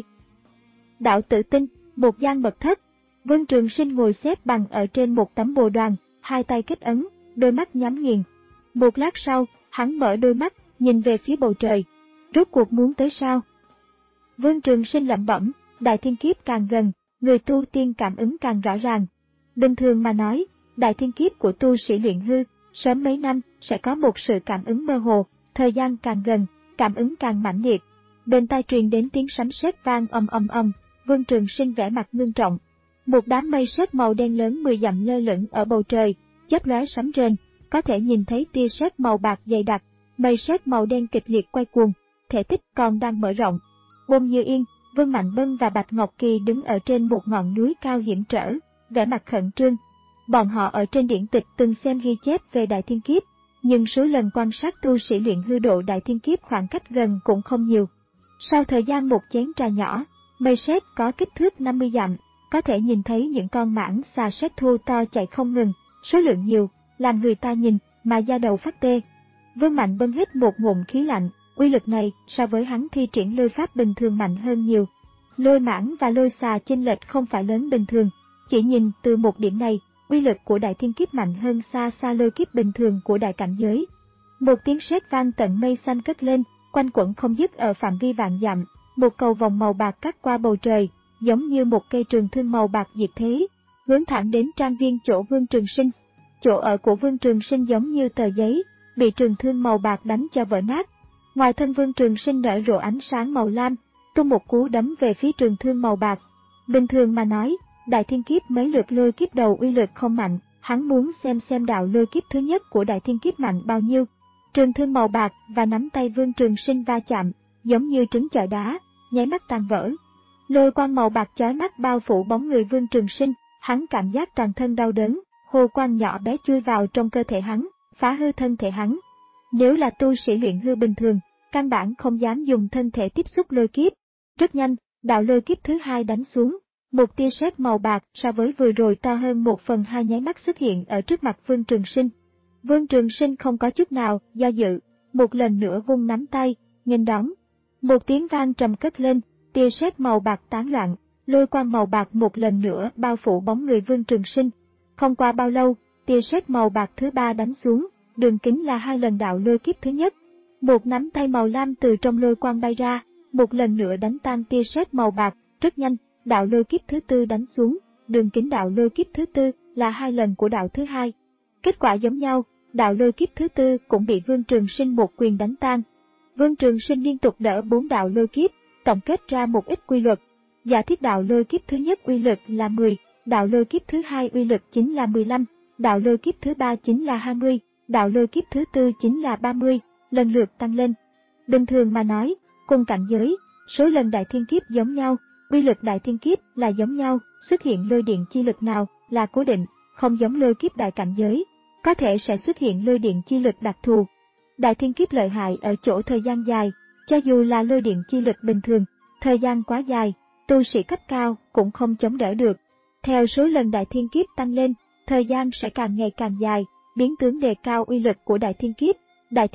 Đạo Tử Tinh, một gian mật thất, Vương Trường Sinh ngồi xếp bằng ở trên một tấm bồ đoàn, hai tay kết ấn, đôi mắt nhắm nghiền. Một lát sau, hắn mở đôi mắt, nhìn về phía bầu trời. Rốt cuộc muốn tới sao? Vương Trường Sinh lẩm bẩm, đại thiên kiếp càng gần, người tu tiên cảm ứng càng rõ ràng. Bình thường mà nói, đại thiên kiếp của tu sĩ luyện hư, sớm mấy năm sẽ có một sự cảm ứng mơ hồ, thời gian càng gần, cảm ứng càng mãnh liệt. Bên tai truyền đến tiếng sấm sét vang ầm ầm ầm, Vương Trường Sinh vẻ mặt ngưng trọng. Một đám mây sét màu đen lớn mười dặm lơ lửng ở bầu trời, chớp lóe sấm rền, có thể nhìn thấy tia sét màu bạc dày đặc, mây sét màu đen kịch liệt quay cuồng, thể tích còn đang mở rộng. Bông Như Yên, Vương Mạnh Bân và Bạch Ngọc Kỳ đứng ở trên một ngọn núi cao hiểm trở, vẻ mặt khẩn trương. Bọn họ ở trên điển tịch từng xem ghi chép về đại thiên kiếp, nhưng số lần quan sát tu sĩ luyện hư độ đại thiên kiếp khoảng cách gần cũng không nhiều. Sau thời gian một chén trà nhỏ, mây sét có kích thước năm mươi dặm, có thể nhìn thấy những con mãng xà sét thô to chạy không ngừng, số lượng nhiều, làm người ta nhìn mà da đầu phát tê. Vương Mạnh Bân hít một ngụm khí lạnh, uy lực này so với hắn thi triển lôi pháp bình thường mạnh hơn nhiều. Lôi mãng và lôi xà chênh lệch không phải lớn bình thường, chỉ nhìn từ một điểm này, uy lực của đại thiên kiếp mạnh hơn xa xa lôi kiếp bình thường của đại cảnh giới. Một tiếng sét vang tận mây xanh cất lên, quanh quẩn không dứt ở phạm vi vạn dặm, một cầu vòng màu bạc cắt qua bầu trời, giống như một cây trường thương màu bạc diệt thế, hướng thẳng đến trang viên chỗ Vương Trường Sinh. Chỗ ở của Vương Trường Sinh giống như tờ giấy, bị trường thương màu bạc đánh cho vỡ nát. Ngoài thân Vương Trường Sinh nở rộ ánh sáng màu lam, tung một cú đấm về phía trường thương màu bạc. Bình thường mà nói, đại thiên kiếp mấy lượt lôi kiếp đầu uy lực không mạnh, hắn muốn xem xem đạo lôi kiếp thứ nhất của đại thiên kiếp mạnh bao nhiêu. Trường thương màu bạc và nắm tay Vương Trường Sinh va chạm, giống như trứng chọi đá, nháy mắt tan vỡ. Lôi quang màu bạc chói mắt bao phủ bóng người Vương Trường Sinh, hắn cảm giác toàn thân đau đớn, hồ quang nhỏ bé chui vào trong cơ thể hắn, phá hư thân thể hắn. Nếu là tu sĩ luyện hư bình thường, căn bản không dám dùng thân thể tiếp xúc lôi kiếp. Rất nhanh, đạo lôi kiếp thứ hai đánh xuống, một tia sét màu bạc so với vừa rồi to hơn một phần hai nháy mắt xuất hiện ở trước mặt Vương Trường Sinh. Vương Trường Sinh không có chút nào do dự, một lần nữa vung nắm tay, nghênh đón. Một tiếng vang trầm cất lên, tia sét màu bạc tán loạn, lôi quang màu bạc một lần nữa bao phủ bóng người Vương Trường Sinh. Không qua bao lâu, tia sét màu bạc thứ ba đánh xuống, đường kính là hai lần đạo lôi kiếp thứ nhất. Một nắm tay màu lam từ trong lôi quang bay ra, một lần nữa đánh tan tia sét màu bạc. Rất nhanh, đạo lôi kiếp thứ tư đánh xuống, đường kính đạo lôi kiếp thứ tư là hai lần của đạo thứ hai. Kết quả giống nhau, đạo lôi kiếp thứ tư cũng bị Vương Trường Sinh một quyền đánh tan. Vương Trường Sinh liên tục đỡ bốn đạo lôi kiếp, tổng kết ra một ít quy luật. Giả thiết đạo lôi kiếp thứ nhất uy lực là mười, đạo lôi kiếp thứ hai uy lực chính là mười lăm, đạo lôi kiếp thứ ba chính là hai mươi, đạo lôi kiếp thứ tư chính là ba mươi, lần lượt tăng lên. Bình thường mà nói, cùng cảnh giới, số lần đại thiên kiếp giống nhau, uy lực đại thiên kiếp là giống nhau, xuất hiện lôi điện chi lực nào là cố định, không giống lôi kiếp đại cảnh giới, có thể sẽ xuất hiện lôi điện chi lực đặc thù. Đại thiên kiếp lợi hại ở chỗ thời gian dài, cho dù là lôi điện chi lực bình thường, thời gian quá dài, tu sĩ cấp cao cũng không chống đỡ được. Theo số lần đại thiên kiếp tăng lên, thời gian sẽ càng ngày càng dài, biến tướng đề cao uy lực của đại thiên kiếp. Đại thiên kiếp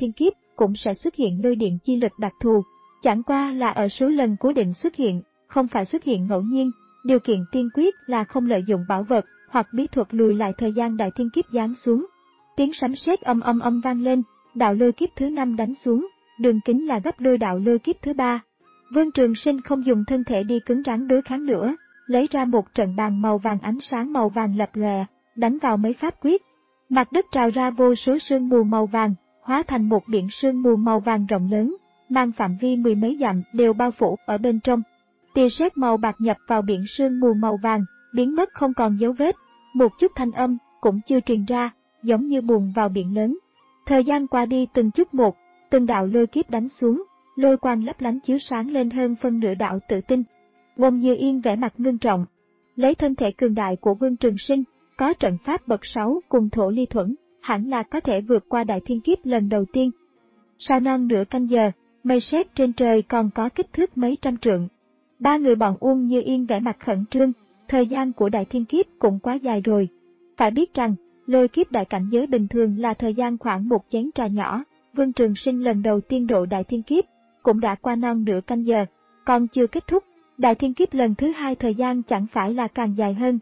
cũng sẽ xuất hiện lôi điện chi lực đặc thù. Chẳng qua là ở số lần cố định xuất hiện, không phải xuất hiện ngẫu nhiên. Điều kiện tiên quyết là không lợi dụng bảo vật hoặc bí thuật lùi lại thời gian đại thiên kiếp giáng xuống. Tiếng sấm sét âm âm âm vang lên, đạo lôi kiếp thứ năm đánh xuống, đường kính là gấp đôi đạo lôi kiếp thứ ba. Vương Trường Sinh không dùng thân thể đi cứng rắn đối kháng nữa, lấy ra một trận bàn màu vàng ánh sáng màu vàng lập lòe, đánh vào mấy pháp quyết. Mặt đất trào ra vô số sương mù màu vàng, hóa thành một biển sương mù màu vàng rộng lớn, mang phạm vi mười mấy dặm đều bao phủ ở bên trong. Tia sét màu bạc nhập vào biển sương mù màu vàng, biến mất không còn dấu vết, một chút thanh âm cũng chưa truyền ra, giống như buồn vào biển lớn. Thời gian qua đi từng chút một, từng đạo lôi kiếp đánh xuống, lôi quang lấp lánh chiếu sáng lên hơn phân nửa đạo tự tinh. Bông Như Yên vẻ mặt ngưng trọng, lấy thân thể cường đại của Vương Trường Sinh, có trận pháp bậc sáu cùng thổ ly thuẫn, hẳn là có thể vượt qua đại thiên kiếp lần đầu tiên. Sau non nửa canh giờ, mây sét trên trời còn có kích thước mấy trăm trượng. Ba người bọn Uông Như Yên vẻ mặt khẩn trương, thời gian của đại thiên kiếp cũng quá dài rồi. Phải biết rằng, lôi kiếp đại cảnh giới bình thường là thời gian khoảng một chén trà nhỏ, Vương Trường Sinh lần đầu tiên độ đại thiên kiếp, cũng đã qua non nửa canh giờ, còn chưa kết thúc, đại thiên kiếp lần thứ hai thời gian chẳng phải là càng dài hơn.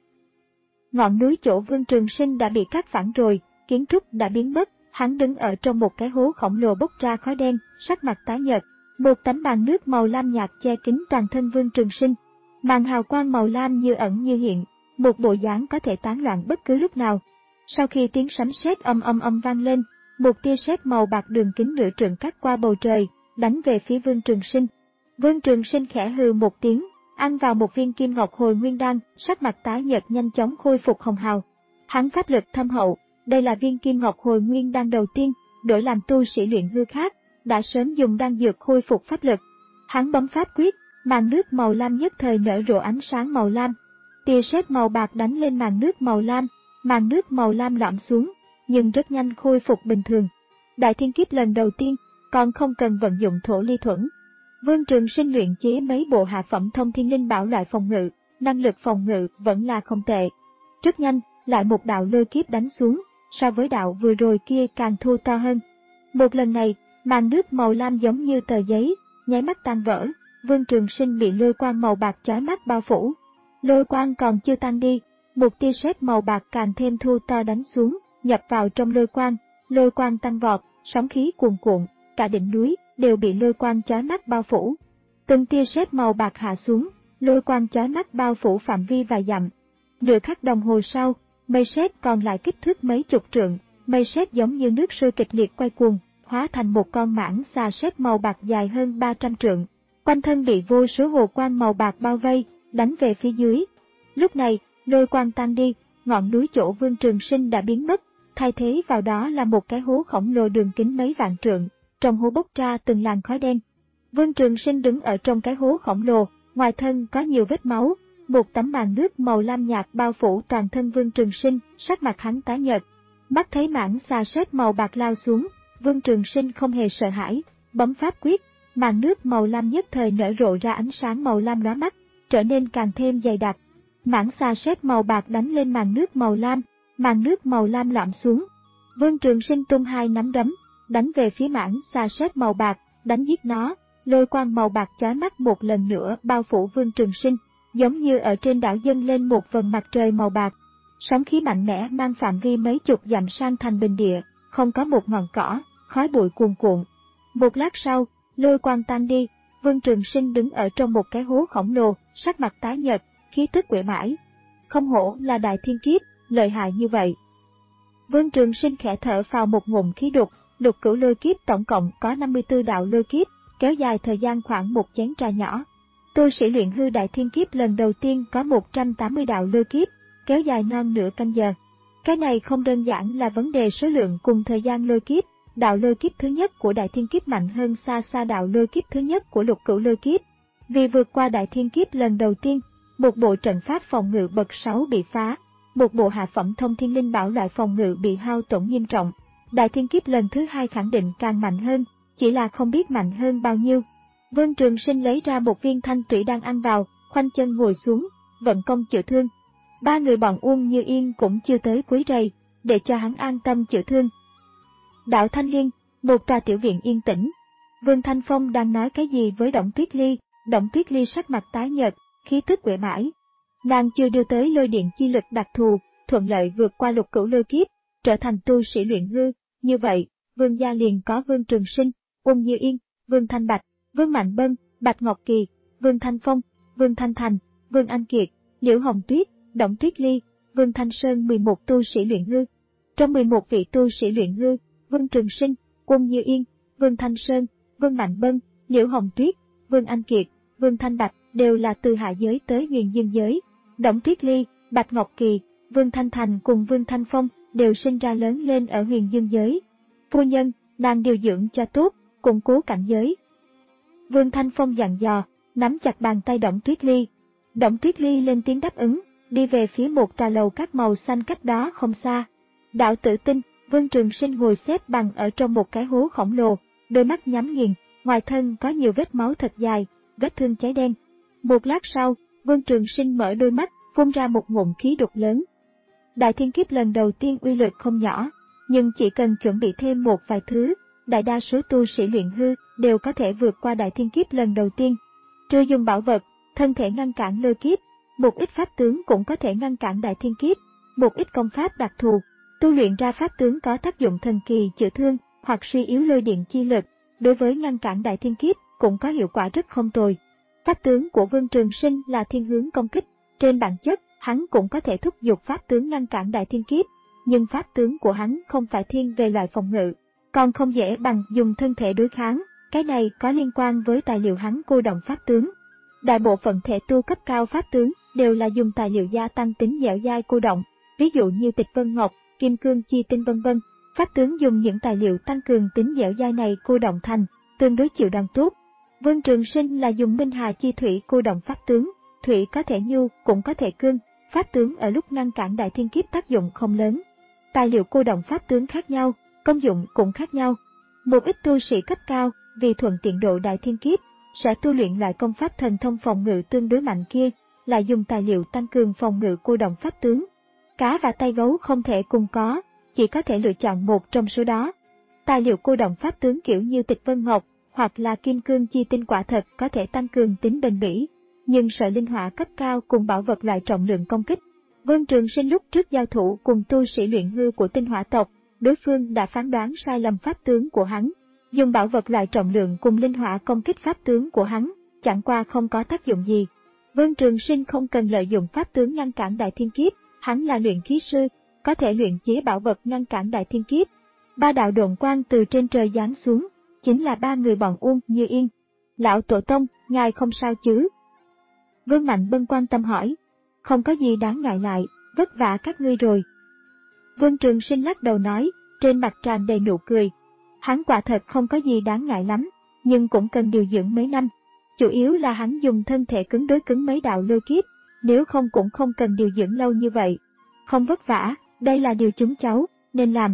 Ngọn núi chỗ Vương Trường Sinh đã bị cắt phẳng rồi, kiến trúc đã biến mất, hắn đứng ở trong một cái hố khổng lồ bốc ra khói đen, sắc mặt tái nhợt. Một tấm màn nước màu lam nhạt che kín toàn thân Vương Trường Sinh. Màn hào quang màu lam như ẩn như hiện, một bộ dáng có thể tán loạn bất cứ lúc nào. Sau khi tiếng sấm sét âm âm âm vang lên, một tia sét màu bạc đường kính nửa trượng cắt qua bầu trời, đánh về phía Vương Trường Sinh. Vương Trường Sinh khẽ hừ một tiếng, ăn vào một viên kim ngọc hồi nguyên đan, sắc mặt tái nhợt nhanh chóng khôi phục hồng hào. Hắn pháp lực thâm hậu, đây là viên kim ngọc hồi nguyên đan đầu tiên, đổi làm tu sĩ luyện hư khác, đã sớm dùng đan dược khôi phục pháp lực. Hắn bấm pháp quyết, màn nước màu lam nhất thời nở rộ ánh sáng màu lam. Tia sét màu bạc đánh lên màn nước màu lam, màn nước màu lam lõm xuống, nhưng rất nhanh khôi phục bình thường. Đại thiên kiếp lần đầu tiên, còn không cần vận dụng thổ ly thuẫn. Vương Trường Sinh luyện chế mấy bộ hạ phẩm thông thiên linh bảo loại phòng ngự, năng lực phòng ngự vẫn là không tệ. Rất nhanh, lại một đạo lôi kiếp đánh xuống, so với đạo vừa rồi kia càng thu to hơn. Một lần này, màn nước màu lam giống như tờ giấy, nháy mắt tan vỡ, Vương Trường Sinh bị lôi quang màu bạc chói mắt bao phủ. Lôi quang còn chưa tan đi, một tia sét màu bạc càng thêm thu to đánh xuống, nhập vào trong lôi quang, lôi quang tăng vọt, sóng khí cuồn cuộn, cả đỉnh núi đều bị lôi quang chói mắt bao phủ. Từng tia sét màu bạc hạ xuống, lôi quang chói mắt bao phủ phạm vi vài dặm. Nửa khắc đồng hồ sau, mây sét còn lại kích thước mấy chục trượng, mây sét giống như nước sôi kịch liệt quay cuồng, hóa thành một con mãng xà sét màu bạc dài hơn ba trăm trượng. Quanh thân bị vô số hồ quang màu bạc bao vây, đánh về phía dưới. Lúc này, lôi quang tan đi, ngọn núi chỗ Vương Trường Sinh đã biến mất, thay thế vào đó là một cái hố khổng lồ đường kính mấy vạn trượng, trong hố bốc ra từng làn khói đen. Vương Trường Sinh đứng ở trong cái hố khổng lồ, ngoài thân có nhiều vết máu, một tấm màn nước màu lam nhạt bao phủ toàn thân Vương Trường Sinh, sắc mặt hắn tái nhợt. Mắt thấy mãng xà sét màu bạc lao xuống, Vương Trường Sinh không hề sợ hãi, bấm pháp quyết, màn nước màu lam nhất thời nở rộ ra ánh sáng màu lam lóa mắt, trở nên càng thêm dày đặc. Mãng xà sét màu bạc đánh lên màn nước màu lam, màn nước màu lam lõm xuống. Vương Trường Sinh tung hai nắm đấm, đánh về phía mãng xà sét màu bạc, đánh giết nó. Lôi quang màu bạc chói mắt một lần nữa bao phủ Vương Trường Sinh, giống như ở trên đảo dâng lên một vầng mặt trời màu bạc. Sóng khí mạnh mẽ mang phạm vi mấy chục dặm sang thành bình địa, không có một ngọn cỏ, khói bụi cuồn cuộn. Một lát sau, lôi quang tan đi, Vương Trường Sinh đứng ở trong một cái hố khổng lồ, sắc mặt tái nhợt, khí tức uể oải. Không hổ là đại thiên kiếp, lợi hại như vậy. Vương Trường Sinh khẽ thở vào một ngụm khí đục, lục cửu lôi kiếp tổng cộng có năm mươi tư đạo lôi kiếp, kéo dài thời gian khoảng một chén trà nhỏ. Tu sĩ luyện hư đại thiên kiếp lần đầu tiên có một trăm tám mươi đạo lôi kiếp, kéo dài non nửa canh giờ. Cái này không đơn giản là vấn đề số lượng cùng thời gian lôi kiếp, đạo lôi kiếp thứ nhất của đại thiên kiếp mạnh hơn xa xa đạo lôi kiếp thứ nhất của lục cửu lôi kiếp. Vì vượt qua đại thiên kiếp lần đầu tiên, một bộ trận pháp phòng ngự bậc sáu bị phá, một bộ hạ phẩm thông thiên linh bảo loại phòng ngự bị hao tổn nghiêm trọng. Đại thiên kiếp lần thứ hai khẳng định càng mạnh hơn, chỉ là không biết mạnh hơn bao nhiêu. Vương Trường Sinh lấy ra một viên thanh thủy đan ăn vào, khoanh chân ngồi xuống, vận công chữa thương. Ba người bọn Uông Như Yên cũng chưa tới quấy rầy, để cho hắn an tâm chữa thương. Đạo Thanh Liên, Một tòa tiểu viện yên tĩnh. Vương Thanh Phong đang nói cái gì với Đổng Tuyết Ly, Đổng Tuyết Ly sắc mặt tái nhợt, khí tức uể oải. Nàng chưa đưa tới lôi điện chi lực đặc thù, thuận lợi vượt qua lục cửu lôi kiếp, trở thành tu sĩ luyện hư, như vậy, Vương gia liền có Vương Trường Sinh, Uông Như Yên, Vương Thanh Bạch, Vương Mạnh Bân, Bạch Ngọc Kỳ, Vương Thanh Phong, Vương Thanh Thành, Vương Anh Kiệt, Liễu Hồng Tuyết, Đổng Tuyết Ly, Vương Thanh Sơn mười một tu sĩ luyện hư. Trong mười một vị tu sĩ luyện hư, Vương Trường Sinh, Uông Như Yên, Vương Thanh Sơn, Vương Mạnh Bân, Liễu Hồng Tuyết, Vương Anh Kiệt, Vương Thanh Bạch đều là từ hạ giới tới huyền dương giới. Đổng Tuyết Ly, Bạch Ngọc Kỳ, Vương Thanh Thành cùng Vương Thanh Phong đều sinh ra lớn lên ở huyền dương giới. Phu nhân, nàng điều dưỡng cho tốt, củng cố cảnh giới. Vương Thanh Phong dặn dò, nắm chặt bàn tay Đổng Tuyết Ly. Đổng Tuyết Ly lên tiếng đáp ứng, đi về phía một tòa lầu các màu xanh cách đó không xa. Đạo Tử Tinh, Vương Trường Sinh ngồi xếp bằng ở trong một cái hố khổng lồ, đôi mắt nhắm nghiền, ngoài thân có nhiều vết máu thật dài, vết thương cháy đen. Một lát sau, Vương Trường Sinh mở đôi mắt, phun ra một ngụm khí độc lớn. Đại thiên kiếp lần đầu tiên uy lực không nhỏ, nhưng chỉ cần chuẩn bị thêm một vài thứ, đại đa số tu sĩ luyện hư đều có thể vượt qua đại thiên kiếp lần đầu tiên. Trừ dùng bảo vật, thân thể ngăn cản lôi kiếp, một ít pháp tướng cũng có thể ngăn cản đại thiên kiếp, một ít công pháp đặc thù, tu luyện ra pháp tướng có tác dụng thần kỳ chữa thương hoặc suy yếu lôi điện chi lực, đối với ngăn cản đại thiên kiếp cũng có hiệu quả rất không tồi. Pháp tướng của Vương Trường Sinh là thiên hướng công kích, trên bản chất, hắn cũng có thể thúc giục pháp tướng ngăn cản đại thiên kiếp, nhưng pháp tướng của hắn không phải thiên về loại phòng ngự, còn không dễ bằng dùng thân thể đối kháng, cái này có liên quan với tài liệu hắn cô động pháp tướng. Đại bộ phận thể tu cấp cao pháp tướng đều là dùng tài liệu gia tăng tính dẻo dai cô động, ví dụ như Tịch Vân Ngọc, Kim Cương Chi Tinh vân vân. Pháp tướng dùng những tài liệu tăng cường tính dẻo dai này cô động thành, tương đối chịu đòn tốt. Vương Trường Sinh là dùng Minh Hà Chi Thủy cô động pháp tướng, thủy có thể nhu, cũng có thể cương, pháp tướng ở lúc ngăn cản đại thiên kiếp tác dụng không lớn. Tài liệu cô động pháp tướng khác nhau, công dụng cũng khác nhau. Một ít tu sĩ cấp cao, vì thuận tiện độ đại thiên kiếp, sẽ tu luyện lại công pháp thần thông phòng ngự tương đối mạnh kia, là dùng tài liệu tăng cường phòng ngự cô động pháp tướng. Cá và tay gấu không thể cùng có, chỉ có thể lựa chọn một trong số đó. Tài liệu cô động pháp tướng kiểu như Tịch Vân Ngọc hoặc là Kim Cương Chi Tinh quả thật có thể tăng cường tính bền bỉ, nhưng sợ linh hỏa cấp cao cùng bảo vật lại trọng lượng công kích. Vương Trường Sinh lúc trước giao thủ cùng tu sĩ luyện hư của Tinh Hỏa tộc, đối phương đã phán đoán sai lầm pháp tướng của hắn, dùng bảo vật lại trọng lượng cùng linh hỏa công kích pháp tướng của hắn, chẳng qua không có tác dụng gì. Vương Trường Sinh không cần lợi dụng pháp tướng ngăn cản đại thiên kiếp, hắn là luyện khí sư, có thể luyện chế bảo vật ngăn cản đại thiên kiếp. Ba đạo độn quang từ trên trời giáng xuống, chính là ba người bọn Uông Như Yên. Lão Tổ Tông, ngài không sao chứ? Vương Mạnh Bân quan tâm hỏi. Không có gì đáng ngại lại, vất vả các ngươi rồi. Vương Trường Sinh lắc đầu nói, trên mặt tràn đầy nụ cười. Hắn quả thật không có gì đáng ngại lắm, nhưng cũng cần điều dưỡng mấy năm. Chủ yếu là hắn dùng thân thể cứng đối cứng mấy đạo lôi kiếp, nếu không cũng không cần điều dưỡng lâu như vậy. Không vất vả, đây là điều chúng cháu nên làm.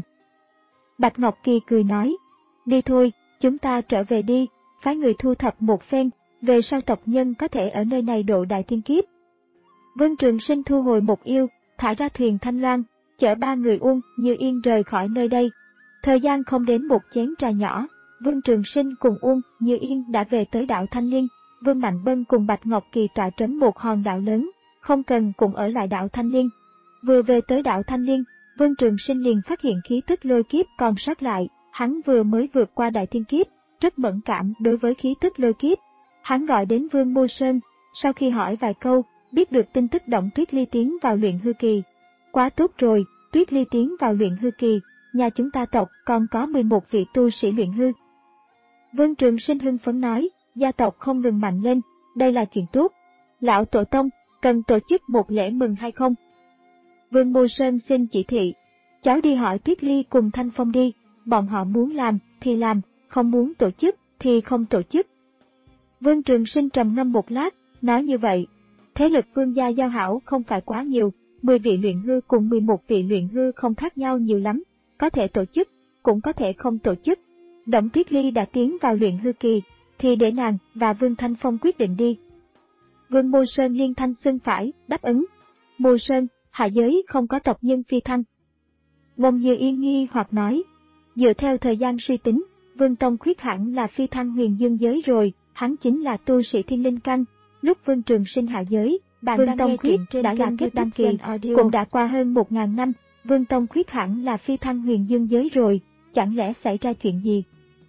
Bạch Ngọc Kỳ cười nói, đi thôi, chúng ta trở về đi, phái người thu thập một phen, về sau tộc nhân có thể ở nơi này độ đại thiên kiếp. Vương Trường Sinh thu hồi một yêu, thả ra thuyền Thanh Loan, chở ba người Uông Như Yên rời khỏi nơi đây. Thời gian không đến một chén trà nhỏ, Vương Trường Sinh cùng Uông Như Yên đã về tới đảo Thanh Liên. Vương Mạnh Bân cùng Bạch Ngọc Kỳ tọa trấn một hòn đảo lớn, không cần cùng ở lại đảo Thanh Liên. Vừa về tới đảo Thanh Liên, Vương Trường Sinh liền phát hiện khí tức lôi kiếp còn sót lại, hắn vừa mới vượt qua đại thiên kiếp, rất mẫn cảm đối với khí tức lôi kiếp. Hắn gọi đến Vương Mô Sơn, sau khi hỏi vài câu, biết được tin tức Đổng Tuyết Ly tiến vào luyện hư kỳ. Quá tốt rồi, Tuyết Ly tiến vào luyện hư kỳ, nhà chúng ta tộc còn có mười một vị tu sĩ luyện hư. Vương Trường Sinh hưng phấn nói, gia tộc không ngừng mạnh lên, đây là chuyện tốt. Lão Tổ Tông, cần tổ chức một lễ mừng hay không? Vương Mô Sơn xin chỉ thị, cháu đi hỏi Tuyết Ly cùng Thanh Phong đi, bọn họ muốn làm thì làm, không muốn tổ chức thì không tổ chức. Vương Trường Sinh trầm ngâm một lát, nói như vậy, thế lực vương gia giao hảo không phải quá nhiều, mười vị luyện hư cùng mười một vị luyện hư không khác nhau nhiều lắm, có thể tổ chức, cũng có thể không tổ chức. Đổng Tuyết Ly đã tiến vào luyện hư kỳ, thì để nàng và Vương Thanh Phong quyết định đi. Vương Mô Sơn liên thanh xưng phải, đáp ứng. Mô Sơn, hạ giới không có tộc nhân phi thăng. Ngôn Như Yên nghi hoặc nói, dựa theo thời gian suy tính, Vương Tông Khuyết hẳn là phi thăng huyền dương giới rồi, hắn chính là tu sĩ thiên linh căn. Lúc Vương Trường Sinh hạ giới, bạn Vương Tông Khuyết đã là kết đăng kỳ, cũng đã qua hơn một ngàn năm. Vương Tông Khuyết hẳn là phi thăng huyền dương giới rồi, chẳng lẽ xảy ra chuyện gì?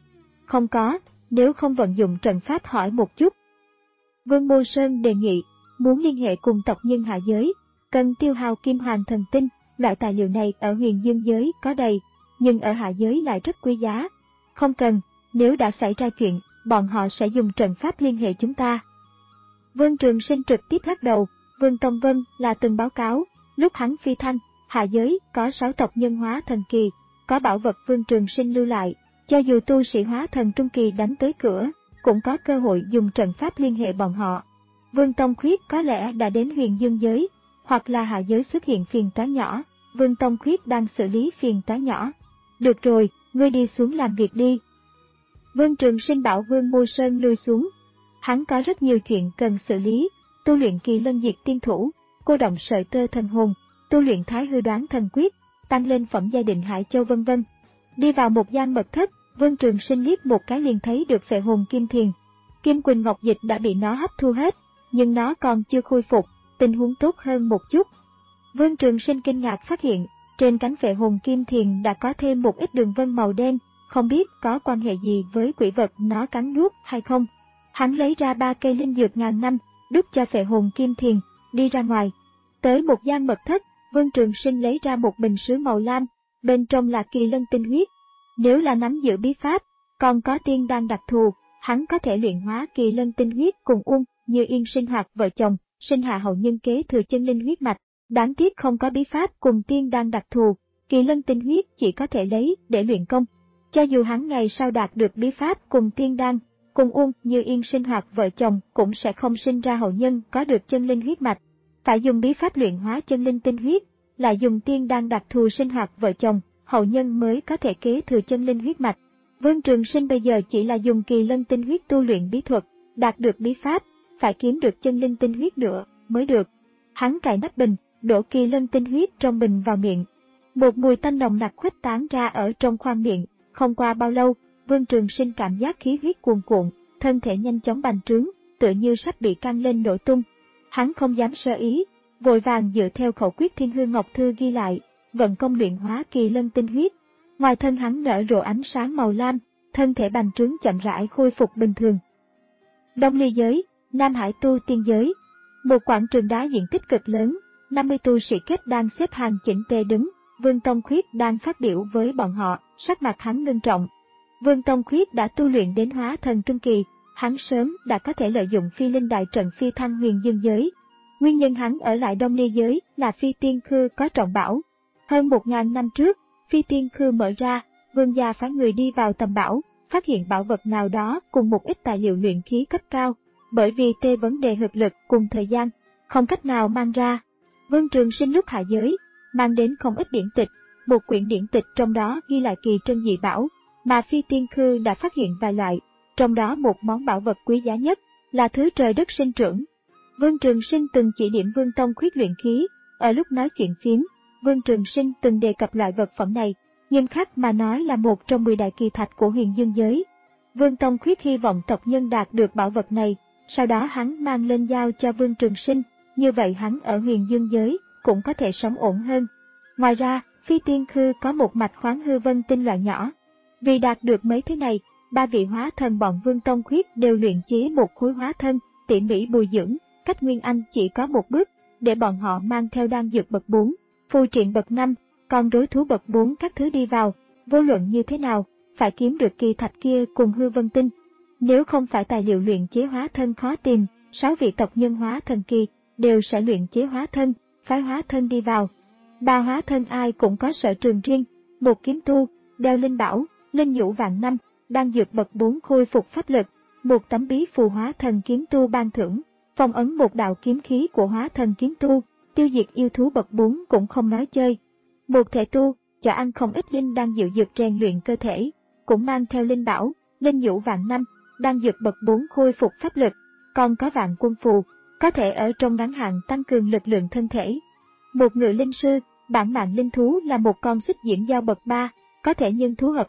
Không có, nếu không vận dụng trận pháp hỏi một chút. Vương Mô Sơn đề nghị, muốn liên hệ cùng tộc nhân hạ giới, cần tiêu hao kim hoàn thần tinh, loại tài liệu này ở huyền dương giới có đầy, nhưng ở hạ giới lại rất quý giá. Không cần, nếu đã xảy ra chuyện, bọn họ sẽ dùng trận pháp liên hệ chúng ta. Vương Trường Sinh trực tiếp lắc đầu, Vương Tông Vân là từng báo cáo, lúc hắn phi thăng, hạ giới có sáu tộc nhân hóa thần kỳ, có bảo vật Vương Trường Sinh lưu lại, cho dù tu sĩ hóa thần trung kỳ đánh tới cửa, cũng có cơ hội dùng trận pháp liên hệ bọn họ. Vương Tông Khuyết có lẽ đã đến huyền dương giới, hoặc là hạ giới xuất hiện phiền toái nhỏ, Vương Tông Khuyết đang xử lý phiền toái nhỏ. Được rồi, ngươi đi xuống làm việc đi. Vương Trường Sinh bảo Vương Mô Sơn lui xuống. Hắn có rất nhiều chuyện cần xử lý, tu luyện kỳ lân diệt tiên thủ, cô động sợi tơ thần hồn, tu luyện thái hư đoán thần quyết, tăng lên phẩm giai định hải châu vân vân. Đi vào một gian mật thất, Vương Trường Sinh liếc một cái liền thấy được phệ hồn kim thiền. Kim Quỳnh Ngọc Dịch đã bị nó hấp thu hết, nhưng nó còn chưa khôi phục, tình huống tốt hơn một chút. Vương Trường Sinh kinh ngạc phát hiện, trên cánh phệ hồn kim thiền đã có thêm một ít đường vân màu đen, không biết có quan hệ gì với quỷ vật nó cắn nuốt hay không. Hắn lấy ra ba cây linh dược ngàn năm, đút cho phệ hồn kim thiền, đi ra ngoài. Tới một gian mật thất, Vương Trường Sinh lấy ra một bình sứ màu lam, bên trong là kỳ lân tinh huyết. Nếu là nắm giữ bí pháp, còn có tiên đan đặc thù, hắn có thể luyện hóa kỳ lân tinh huyết cùng Uông Như Yên sinh hoạt vợ chồng, sinh hạ hậu nhân kế thừa chân linh huyết mạch. Đáng tiếc không có bí pháp cùng tiên đan đặc thù, kỳ lân tinh huyết chỉ có thể lấy để luyện công. Cho dù hắn ngày sau đạt được bí pháp cùng tiên đan, cùng Uông Như Yên sinh hoạt vợ chồng cũng sẽ không sinh ra hậu nhân có được chân linh huyết mạch. Phải dùng bí pháp luyện hóa chân linh tinh huyết, lại dùng tiên đan đặc thù sinh hoạt vợ chồng, hậu nhân mới có thể kế thừa chân linh huyết mạch. Vương Trường Sinh bây giờ chỉ là dùng kỳ lân tinh huyết tu luyện bí thuật, đạt được bí pháp, phải kiếm được chân linh tinh huyết nữa mới được. Hắn cài nắp bình, đổ kỳ lân tinh huyết trong bình vào miệng. Một mùi tanh nồng nặc khuếch tán ra ở trong khoang miệng, không qua bao lâu, Vương Trường Sinh cảm giác khí huyết cuồn cuộn, thân thể nhanh chóng bành trướng, tựa như sắp bị căng lên nổ tung. Hắn không dám sơ ý, vội vàng dựa theo khẩu quyết Thiên Hư Ngọc Thư ghi lại, vận công luyện hóa kỳ lân tinh huyết. Ngoài thân hắn nở rộ ánh sáng màu lam, thân thể bành trướng chậm rãi khôi phục bình thường. Đông Ly giới, Nam Hải tu tiên giới, một quảng trường đá diện tích cực lớn, năm mươi tu sĩ kết đang xếp hàng chỉnh tề đứng. Vương Tông Khuyết đang phát biểu với bọn họ, sắc mặt hắn ngưng trọng. Vương Tông Khuyết đã tu luyện đến hóa thần trung kỳ, hắn sớm đã có thể lợi dụng phi linh đại trận phi thăng huyền dương giới. Nguyên nhân hắn ở lại Đông Ly giới là phi tiên khư có trọng bảo. Hơn một ngàn năm trước, phi tiên khư mở ra, vương gia phái người đi vào tầm bảo, phát hiện bảo vật nào đó cùng một ít tài liệu luyện khí cấp cao. Bởi vì tê vấn đề hợp lực cùng thời gian, không cách nào mang ra. Vương Trường Sinh lúc hạ giới, mang đến không ít điển tịch, một quyển điển tịch trong đó ghi lại kỳ trân dị bảo, mà phi tiên khư đã phát hiện vài loại, trong đó một món bảo vật quý giá nhất, là thứ trời đất sinh trưởng. Vương Trường Sinh từng chỉ điểm Vương Tông Khuyết luyện khí, ở lúc nói chuyện phiếm, Vương Trường Sinh từng đề cập loại vật phẩm này, nghiêm khắc mà nói là một trong mười đại kỳ thạch của huyền dương giới. Vương Tông Khuyết hy vọng tộc nhân đạt được bảo vật này, sau đó hắn mang lên giao cho Vương Trường Sinh, như vậy hắn ở huyền dương giới cũng có thể sống ổn hơn. Ngoài ra, phi tiên khư có một mạch khoáng hư vân tinh loại nhỏ. Vì đạt được mấy thứ này, ba vị hóa thần bọn Vương Tông Khuyết đều luyện chế một khối hóa thân, tỉ mỉ bồi dưỡng, cách Nguyên Anh chỉ có một bước, để bọn họ mang theo đan dược bậc bốn, phù triện bậc năm, còn rối thú bậc bốn các thứ đi vào, vô luận như thế nào, phải kiếm được kỳ thạch kia cùng hư vân tinh. Nếu không phải tài liệu luyện chế hóa thân khó tìm, sáu vị tộc nhân hóa thần kỳ đều sẽ luyện chế hóa thân, phái hóa thân đi vào. Ba hóa thân ai cũng có sở trường riêng, một kiếm tu, đeo linh bảo, linh nhũ vạn năm, đan dược bậc bốn khôi phục pháp lực, một tấm bí phù hóa thần kiếm tu ban thưởng, phong ấn một đạo kiếm khí của hóa thần kiếm tu, tiêu diệt yêu thú bậc bốn cũng không nói chơi. Một thể tu, cho ăn không ít linh đan dịu dược rèn luyện cơ thể, cũng mang theo linh bảo, linh nhũ vạn năm, đan dược bậc bốn khôi phục pháp lực, còn có vạn quân phù, có thể ở trong ngắn hạn tăng cường lực lượng thân thể. Một ngự linh sư, bản mạng linh thú là một con xích diễm giao bậc ba, có thể nhân thú hợp nhất,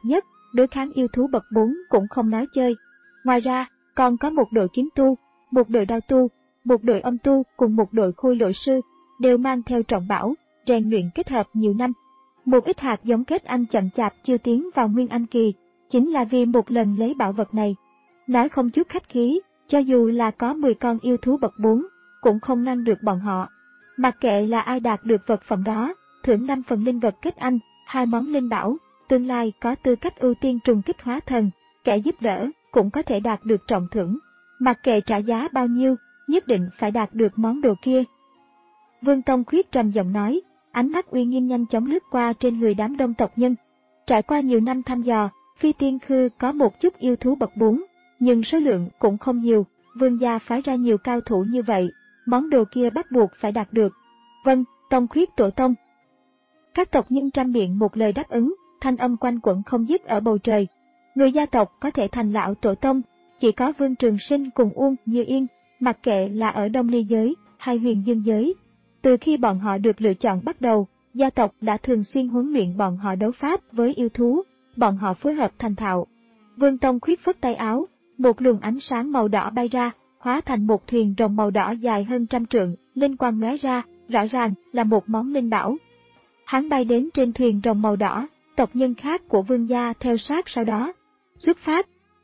đối kháng yêu thú bậc bốn cũng không nói chơi. Ngoài ra, còn có một đội kiếm tu, một đội đao tu, một đội âm tu cùng một đội khôi lỗi sư, đều mang theo trọng bảo, rèn luyện kết hợp nhiều năm. Một ít hạt giống kết anh chậm chạp chưa tiến vào Nguyên Anh kỳ, chính là vì một lần lấy bảo vật này. Nói không chút khách khí, cho dù là có mười con yêu thú bậc bốn, cũng không ngăn được bọn họ. Mặc kệ là ai đạt được vật phẩm đó, thưởng năm phần linh vật kết anh, hai món linh bảo, tương lai có tư cách ưu tiên trùng kích hóa thần, kẻ giúp đỡ cũng có thể đạt được trọng thưởng. Mặc kệ trả giá bao nhiêu, nhất định phải đạt được món đồ kia. Vương Tông Khuyết trầm giọng nói, ánh mắt uy nghiêm nhanh chóng lướt qua trên người đám đông tộc nhân. Trải qua nhiều năm thăm dò, Phi Tiên Khư có một chút yêu thú bậc bốn, nhưng số lượng cũng không nhiều. Vương gia phái ra nhiều cao thủ như vậy, món đồ kia bắt buộc phải đạt được. Vâng, Tông Khuyết tổ tông. Các tộc nhân trăm miệng một lời đáp ứng, thanh âm quanh quẩn không dứt ở bầu trời. Người gia tộc có thể thành lão tổ tông, chỉ có Vương Trường Sinh cùng Uông Như Yên, mặc kệ là ở Đông Ly giới hay Huyền Dương giới. Từ khi bọn họ được lựa chọn bắt đầu, gia tộc đã thường xuyên huấn luyện bọn họ đấu pháp với yêu thú, bọn họ phối hợp thành thạo. Vương Tông Khuyết phất tay áo, một luồng ánh sáng màu đỏ bay ra, hóa thành một thuyền rồng màu đỏ dài hơn trăm trượng, linh quang lóe ra, rõ ràng là một món linh bảo. Hắn bay đến trên thuyền rồng màu đỏ, tộc nhân khác của Vương gia theo sát sau đó. Xuất phát.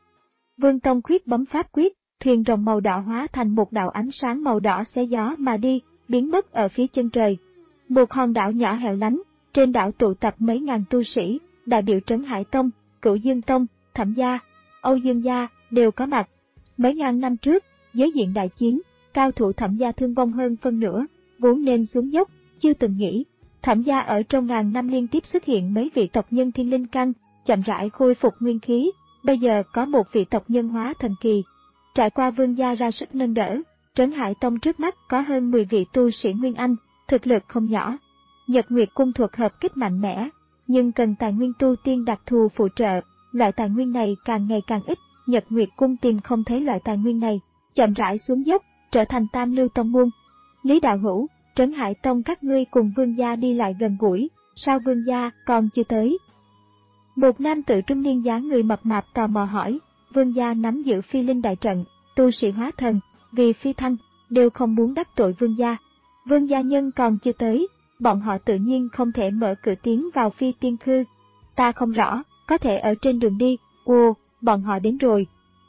Vương Tông Khuyết bấm pháp quyết, thuyền rồng màu đỏ hóa thành một đạo ánh sáng màu đỏ xé gió mà đi, biến mất ở phía chân trời. Một hòn đảo nhỏ hẻo lánh, trên đảo tụ tập mấy ngàn tu sĩ, đại biểu Trấn Hải Tông, Cửu Dương Tông, Thẩm gia, Âu Dương gia đều có mặt. Mấy ngàn năm trước, giới diện đại chiến, cao thủ Thẩm gia thương vong hơn phân nửa, vốn nên xuống dốc, chưa từng nghĩ. Thẩm gia ở trong ngàn năm liên tiếp xuất hiện mấy vị tộc nhân thiên linh căn, chậm rãi khôi phục nguyên khí, bây giờ có một vị tộc nhân hóa thần kỳ. Trải qua Vương gia ra sức nâng đỡ, Trấn Hải Tông trước mắt có hơn mười vị tu sĩ Nguyên Anh, thực lực không nhỏ. Nhật Nguyệt cung thuật hợp kích mạnh mẽ, nhưng cần tài nguyên tu tiên đặc thù phụ trợ, loại tài nguyên này càng ngày càng ít, Nhật Nguyệt cung tìm không thấy loại tài nguyên này, chậm rãi xuống dốc, trở thành tam lưu tông môn. Lý đạo hữu, Trấn Hải Tông các ngươi cùng Vương gia đi lại gần gũi, sao Vương gia còn chưa tới? Một nam tử trung niên dáng người mập mạp tò mò hỏi. Vương gia nắm giữ phi linh đại trận, tu sĩ hóa thần, vì phi thăng, đều không muốn đắc tội vương gia. Vương gia nhân còn chưa tới, bọn họ tự nhiên không thể mở cửa tiến vào Phi Tiên Khư. Ta không rõ, có thể ở trên đường đi. Ồ, bọn họ đến rồi.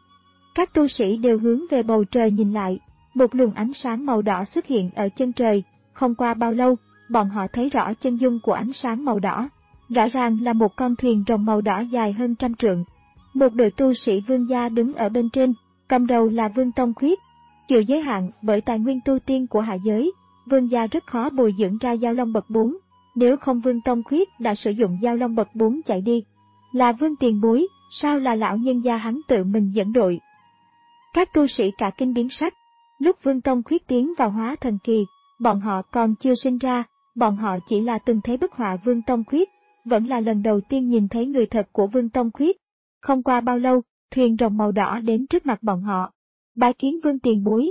Các tu sĩ đều hướng về bầu trời nhìn lại, một luồng ánh sáng màu đỏ xuất hiện ở chân trời. Không qua bao lâu, bọn họ thấy rõ chân dung của ánh sáng màu đỏ. Rõ ràng là một con thuyền rồng màu đỏ dài hơn trăm trượng. Một đội tu sĩ Vương gia đứng ở bên trên, cầm đầu là Vương Tông Khuyết. Chịu giới hạn bởi tài nguyên tu tiên của hạ giới, Vương gia rất khó bồi dưỡng ra Giao Long bậc bốn, nếu không Vương Tông Khuyết đã sử dụng Giao Long bậc bốn chạy đi. Là Vương tiền bối, sao là lão nhân gia hắn tự mình dẫn đội? Các tu sĩ cả kinh biến sắc. Lúc Vương Tông Khuyết tiến vào hóa thần kỳ, bọn họ còn chưa sinh ra, bọn họ chỉ là từng thấy bức họa Vương Tông Khuyết, vẫn là lần đầu tiên nhìn thấy người thật của Vương Tông Khuyết. Không qua bao lâu, thuyền rồng màu đỏ đến trước mặt bọn họ. Bái kiến Vương tiền bối.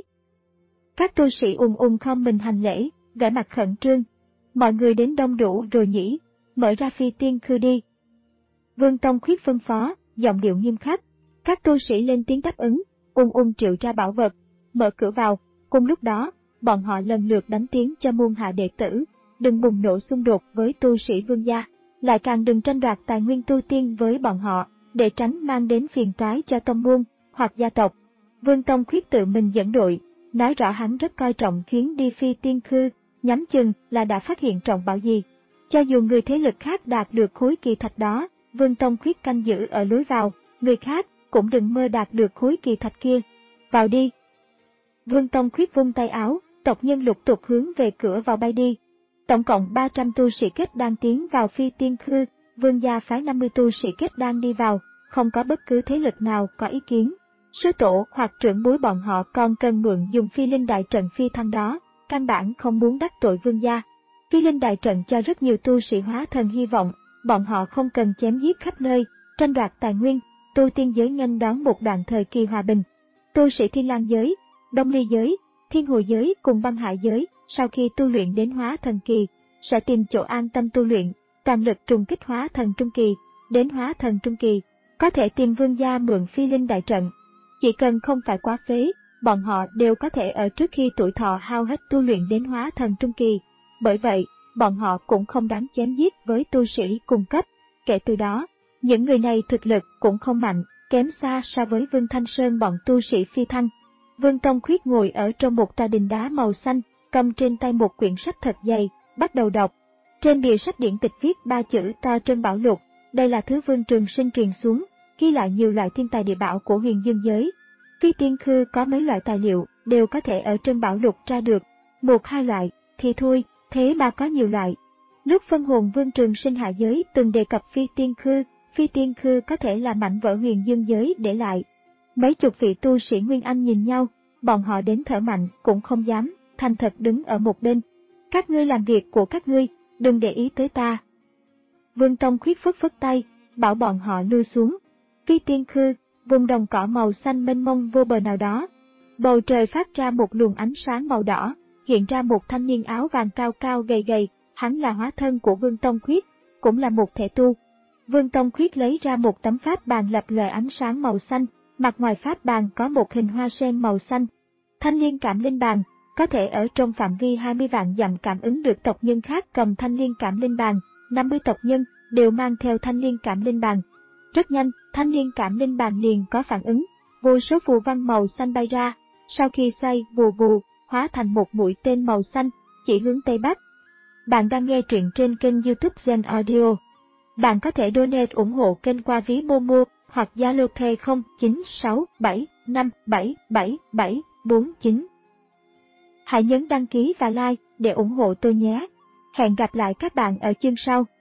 Các tu sĩ ùng ùng khom mình hành lễ, vẻ mặt khẩn trương. Mọi người đến đông đủ rồi nhỉ, mở ra Phi Tiên Khư đi. Vương Tông Khuyết phân phó, giọng điệu nghiêm khắc. Các tu sĩ lên tiếng đáp ứng, ung ung triệu ra bảo vật, mở cửa vào. Cùng lúc đó, bọn họ lần lượt đánh tiếng cho môn hạ đệ tử, đừng bùng nổ xung đột với tu sĩ Vương gia, lại càng đừng tranh đoạt tài nguyên tu tiên với bọn họ, để tránh mang đến phiền toái cho tông môn hoặc gia tộc. Vương Tông Khuyết tự mình dẫn đội, nói rõ hắn rất coi trọng chuyến đi Phi Tiên Khư, nhắm chừng là đã phát hiện trọng bảo gì. Cho dù người thế lực khác đạt được khối kỳ thạch đó, Vương Tông Khuyết canh giữ ở lối vào, người khác cũng đừng mơ đạt được khối kỳ thạch kia. Vào đi. Vương Tông Khuyết vung tay áo, tộc nhân lục tục hướng về cửa vào bay đi. Tổng cộng ba trăm tu sĩ kết đan tiến vào Phi Tiên Khư, Vương gia phái năm mươi tu sĩ kết đan đi vào, không có bất cứ thế lực nào có ý kiến. Sư tổ hoặc trưởng bối bọn họ còn cần mượn dùng phi linh đại trận phi thăng đó, căn bản không muốn đắc tội Vương gia. Phi linh đại trận cho rất nhiều tu sĩ hóa thần hy vọng, bọn họ không cần chém giết khắp nơi, tranh đoạt tài nguyên, tu tiên giới nghênh đón một đoạn thời kỳ hòa bình. Tu sĩ Thiên Lang giới, Đông Ly giới, Thiên Hồ giới cùng Băng Hải giới, sau khi tu luyện đến hóa thần kỳ, sẽ tìm chỗ an tâm tu luyện, toàn lực trùng kích hóa thần trung kỳ, đến hóa thần trung kỳ, Có thể tìm vương gia mượn phi linh đại trận. Chỉ cần không phải quá phế, bọn họ đều có thể ở trước khi tuổi thọ hao hết tu luyện đến hóa thần trung kỳ. Bởi vậy, bọn họ cũng không đáng chém giết với tu sĩ cùng cấp. Kể từ đó, những người này thực lực cũng không mạnh, kém xa so với Vương Thanh Sơn bọn tu sĩ phi thăng. Vương Tông Khuyết ngồi ở trong một tòa đình đá màu xanh, cầm trên tay một quyển sách thật dày, bắt đầu đọc. Trên bìa sách điển tịch viết ba chữ Ta Trân Bảo Lục, đây là thứ Vương Trường Sinh truyền xuống, ghi lại nhiều loại thiên tài địa bảo của huyền dương giới. Phi Tiên Khư có mấy loại tài liệu đều có thể ở Trân Bảo Lục tra được, một hai loại thì thôi, thế mà có nhiều loại. Lúc phân hồn Vương Trường Sinh hạ giới từng đề cập Phi Tiên Khư, Phi Tiên Khư có thể là mảnh vỡ huyền dương giới để lại. Mấy chục vị tu sĩ Nguyên Anh nhìn nhau, bọn họ đến thở mạnh cũng không dám, thành thật đứng ở một bên. Các ngươi làm việc của các ngươi, đừng để ý tới ta. Vương Tông Khuyết phất phất tay, bảo bọn họ lui xuống. Phi Tiên Khư, vùng đồng cỏ màu xanh mênh mông vô bờ nào đó. Bầu trời phát ra một luồng ánh sáng màu đỏ, hiện ra một thanh niên áo vàng cao cao gầy gầy, hắn là hóa thân của Vương Tông Khuyết, cũng là một thể tu. Vương Tông Khuyết lấy ra một tấm pháp bàn lập lòe ánh sáng màu xanh, mặt ngoài pháp bàn có một hình hoa sen màu xanh. Thanh liên cảm linh bàn, có thể ở trong phạm vi hai mươi vạn dặm cảm ứng được tộc nhân khác cầm thanh liên cảm linh bàn, năm mươi tộc nhân đều mang theo thanh liên cảm linh bàn. Rất nhanh, thanh liên cảm linh bàn liền có phản ứng, vô số phù văn màu xanh bay ra, sau khi xoay vù vù, hóa thành một mũi tên màu xanh, chỉ hướng Tây Bắc. Bạn đang nghe truyện trên kênh YouTube Gen Audio. Bạn có thể donate ủng hộ kênh qua ví Momo hoặc Zalo Pay không chín sáu bảy năm bảy bảy bảy bốn chín. Hãy nhấn đăng ký và like để ủng hộ tôi nhé. Hẹn gặp lại các bạn ở chương sau.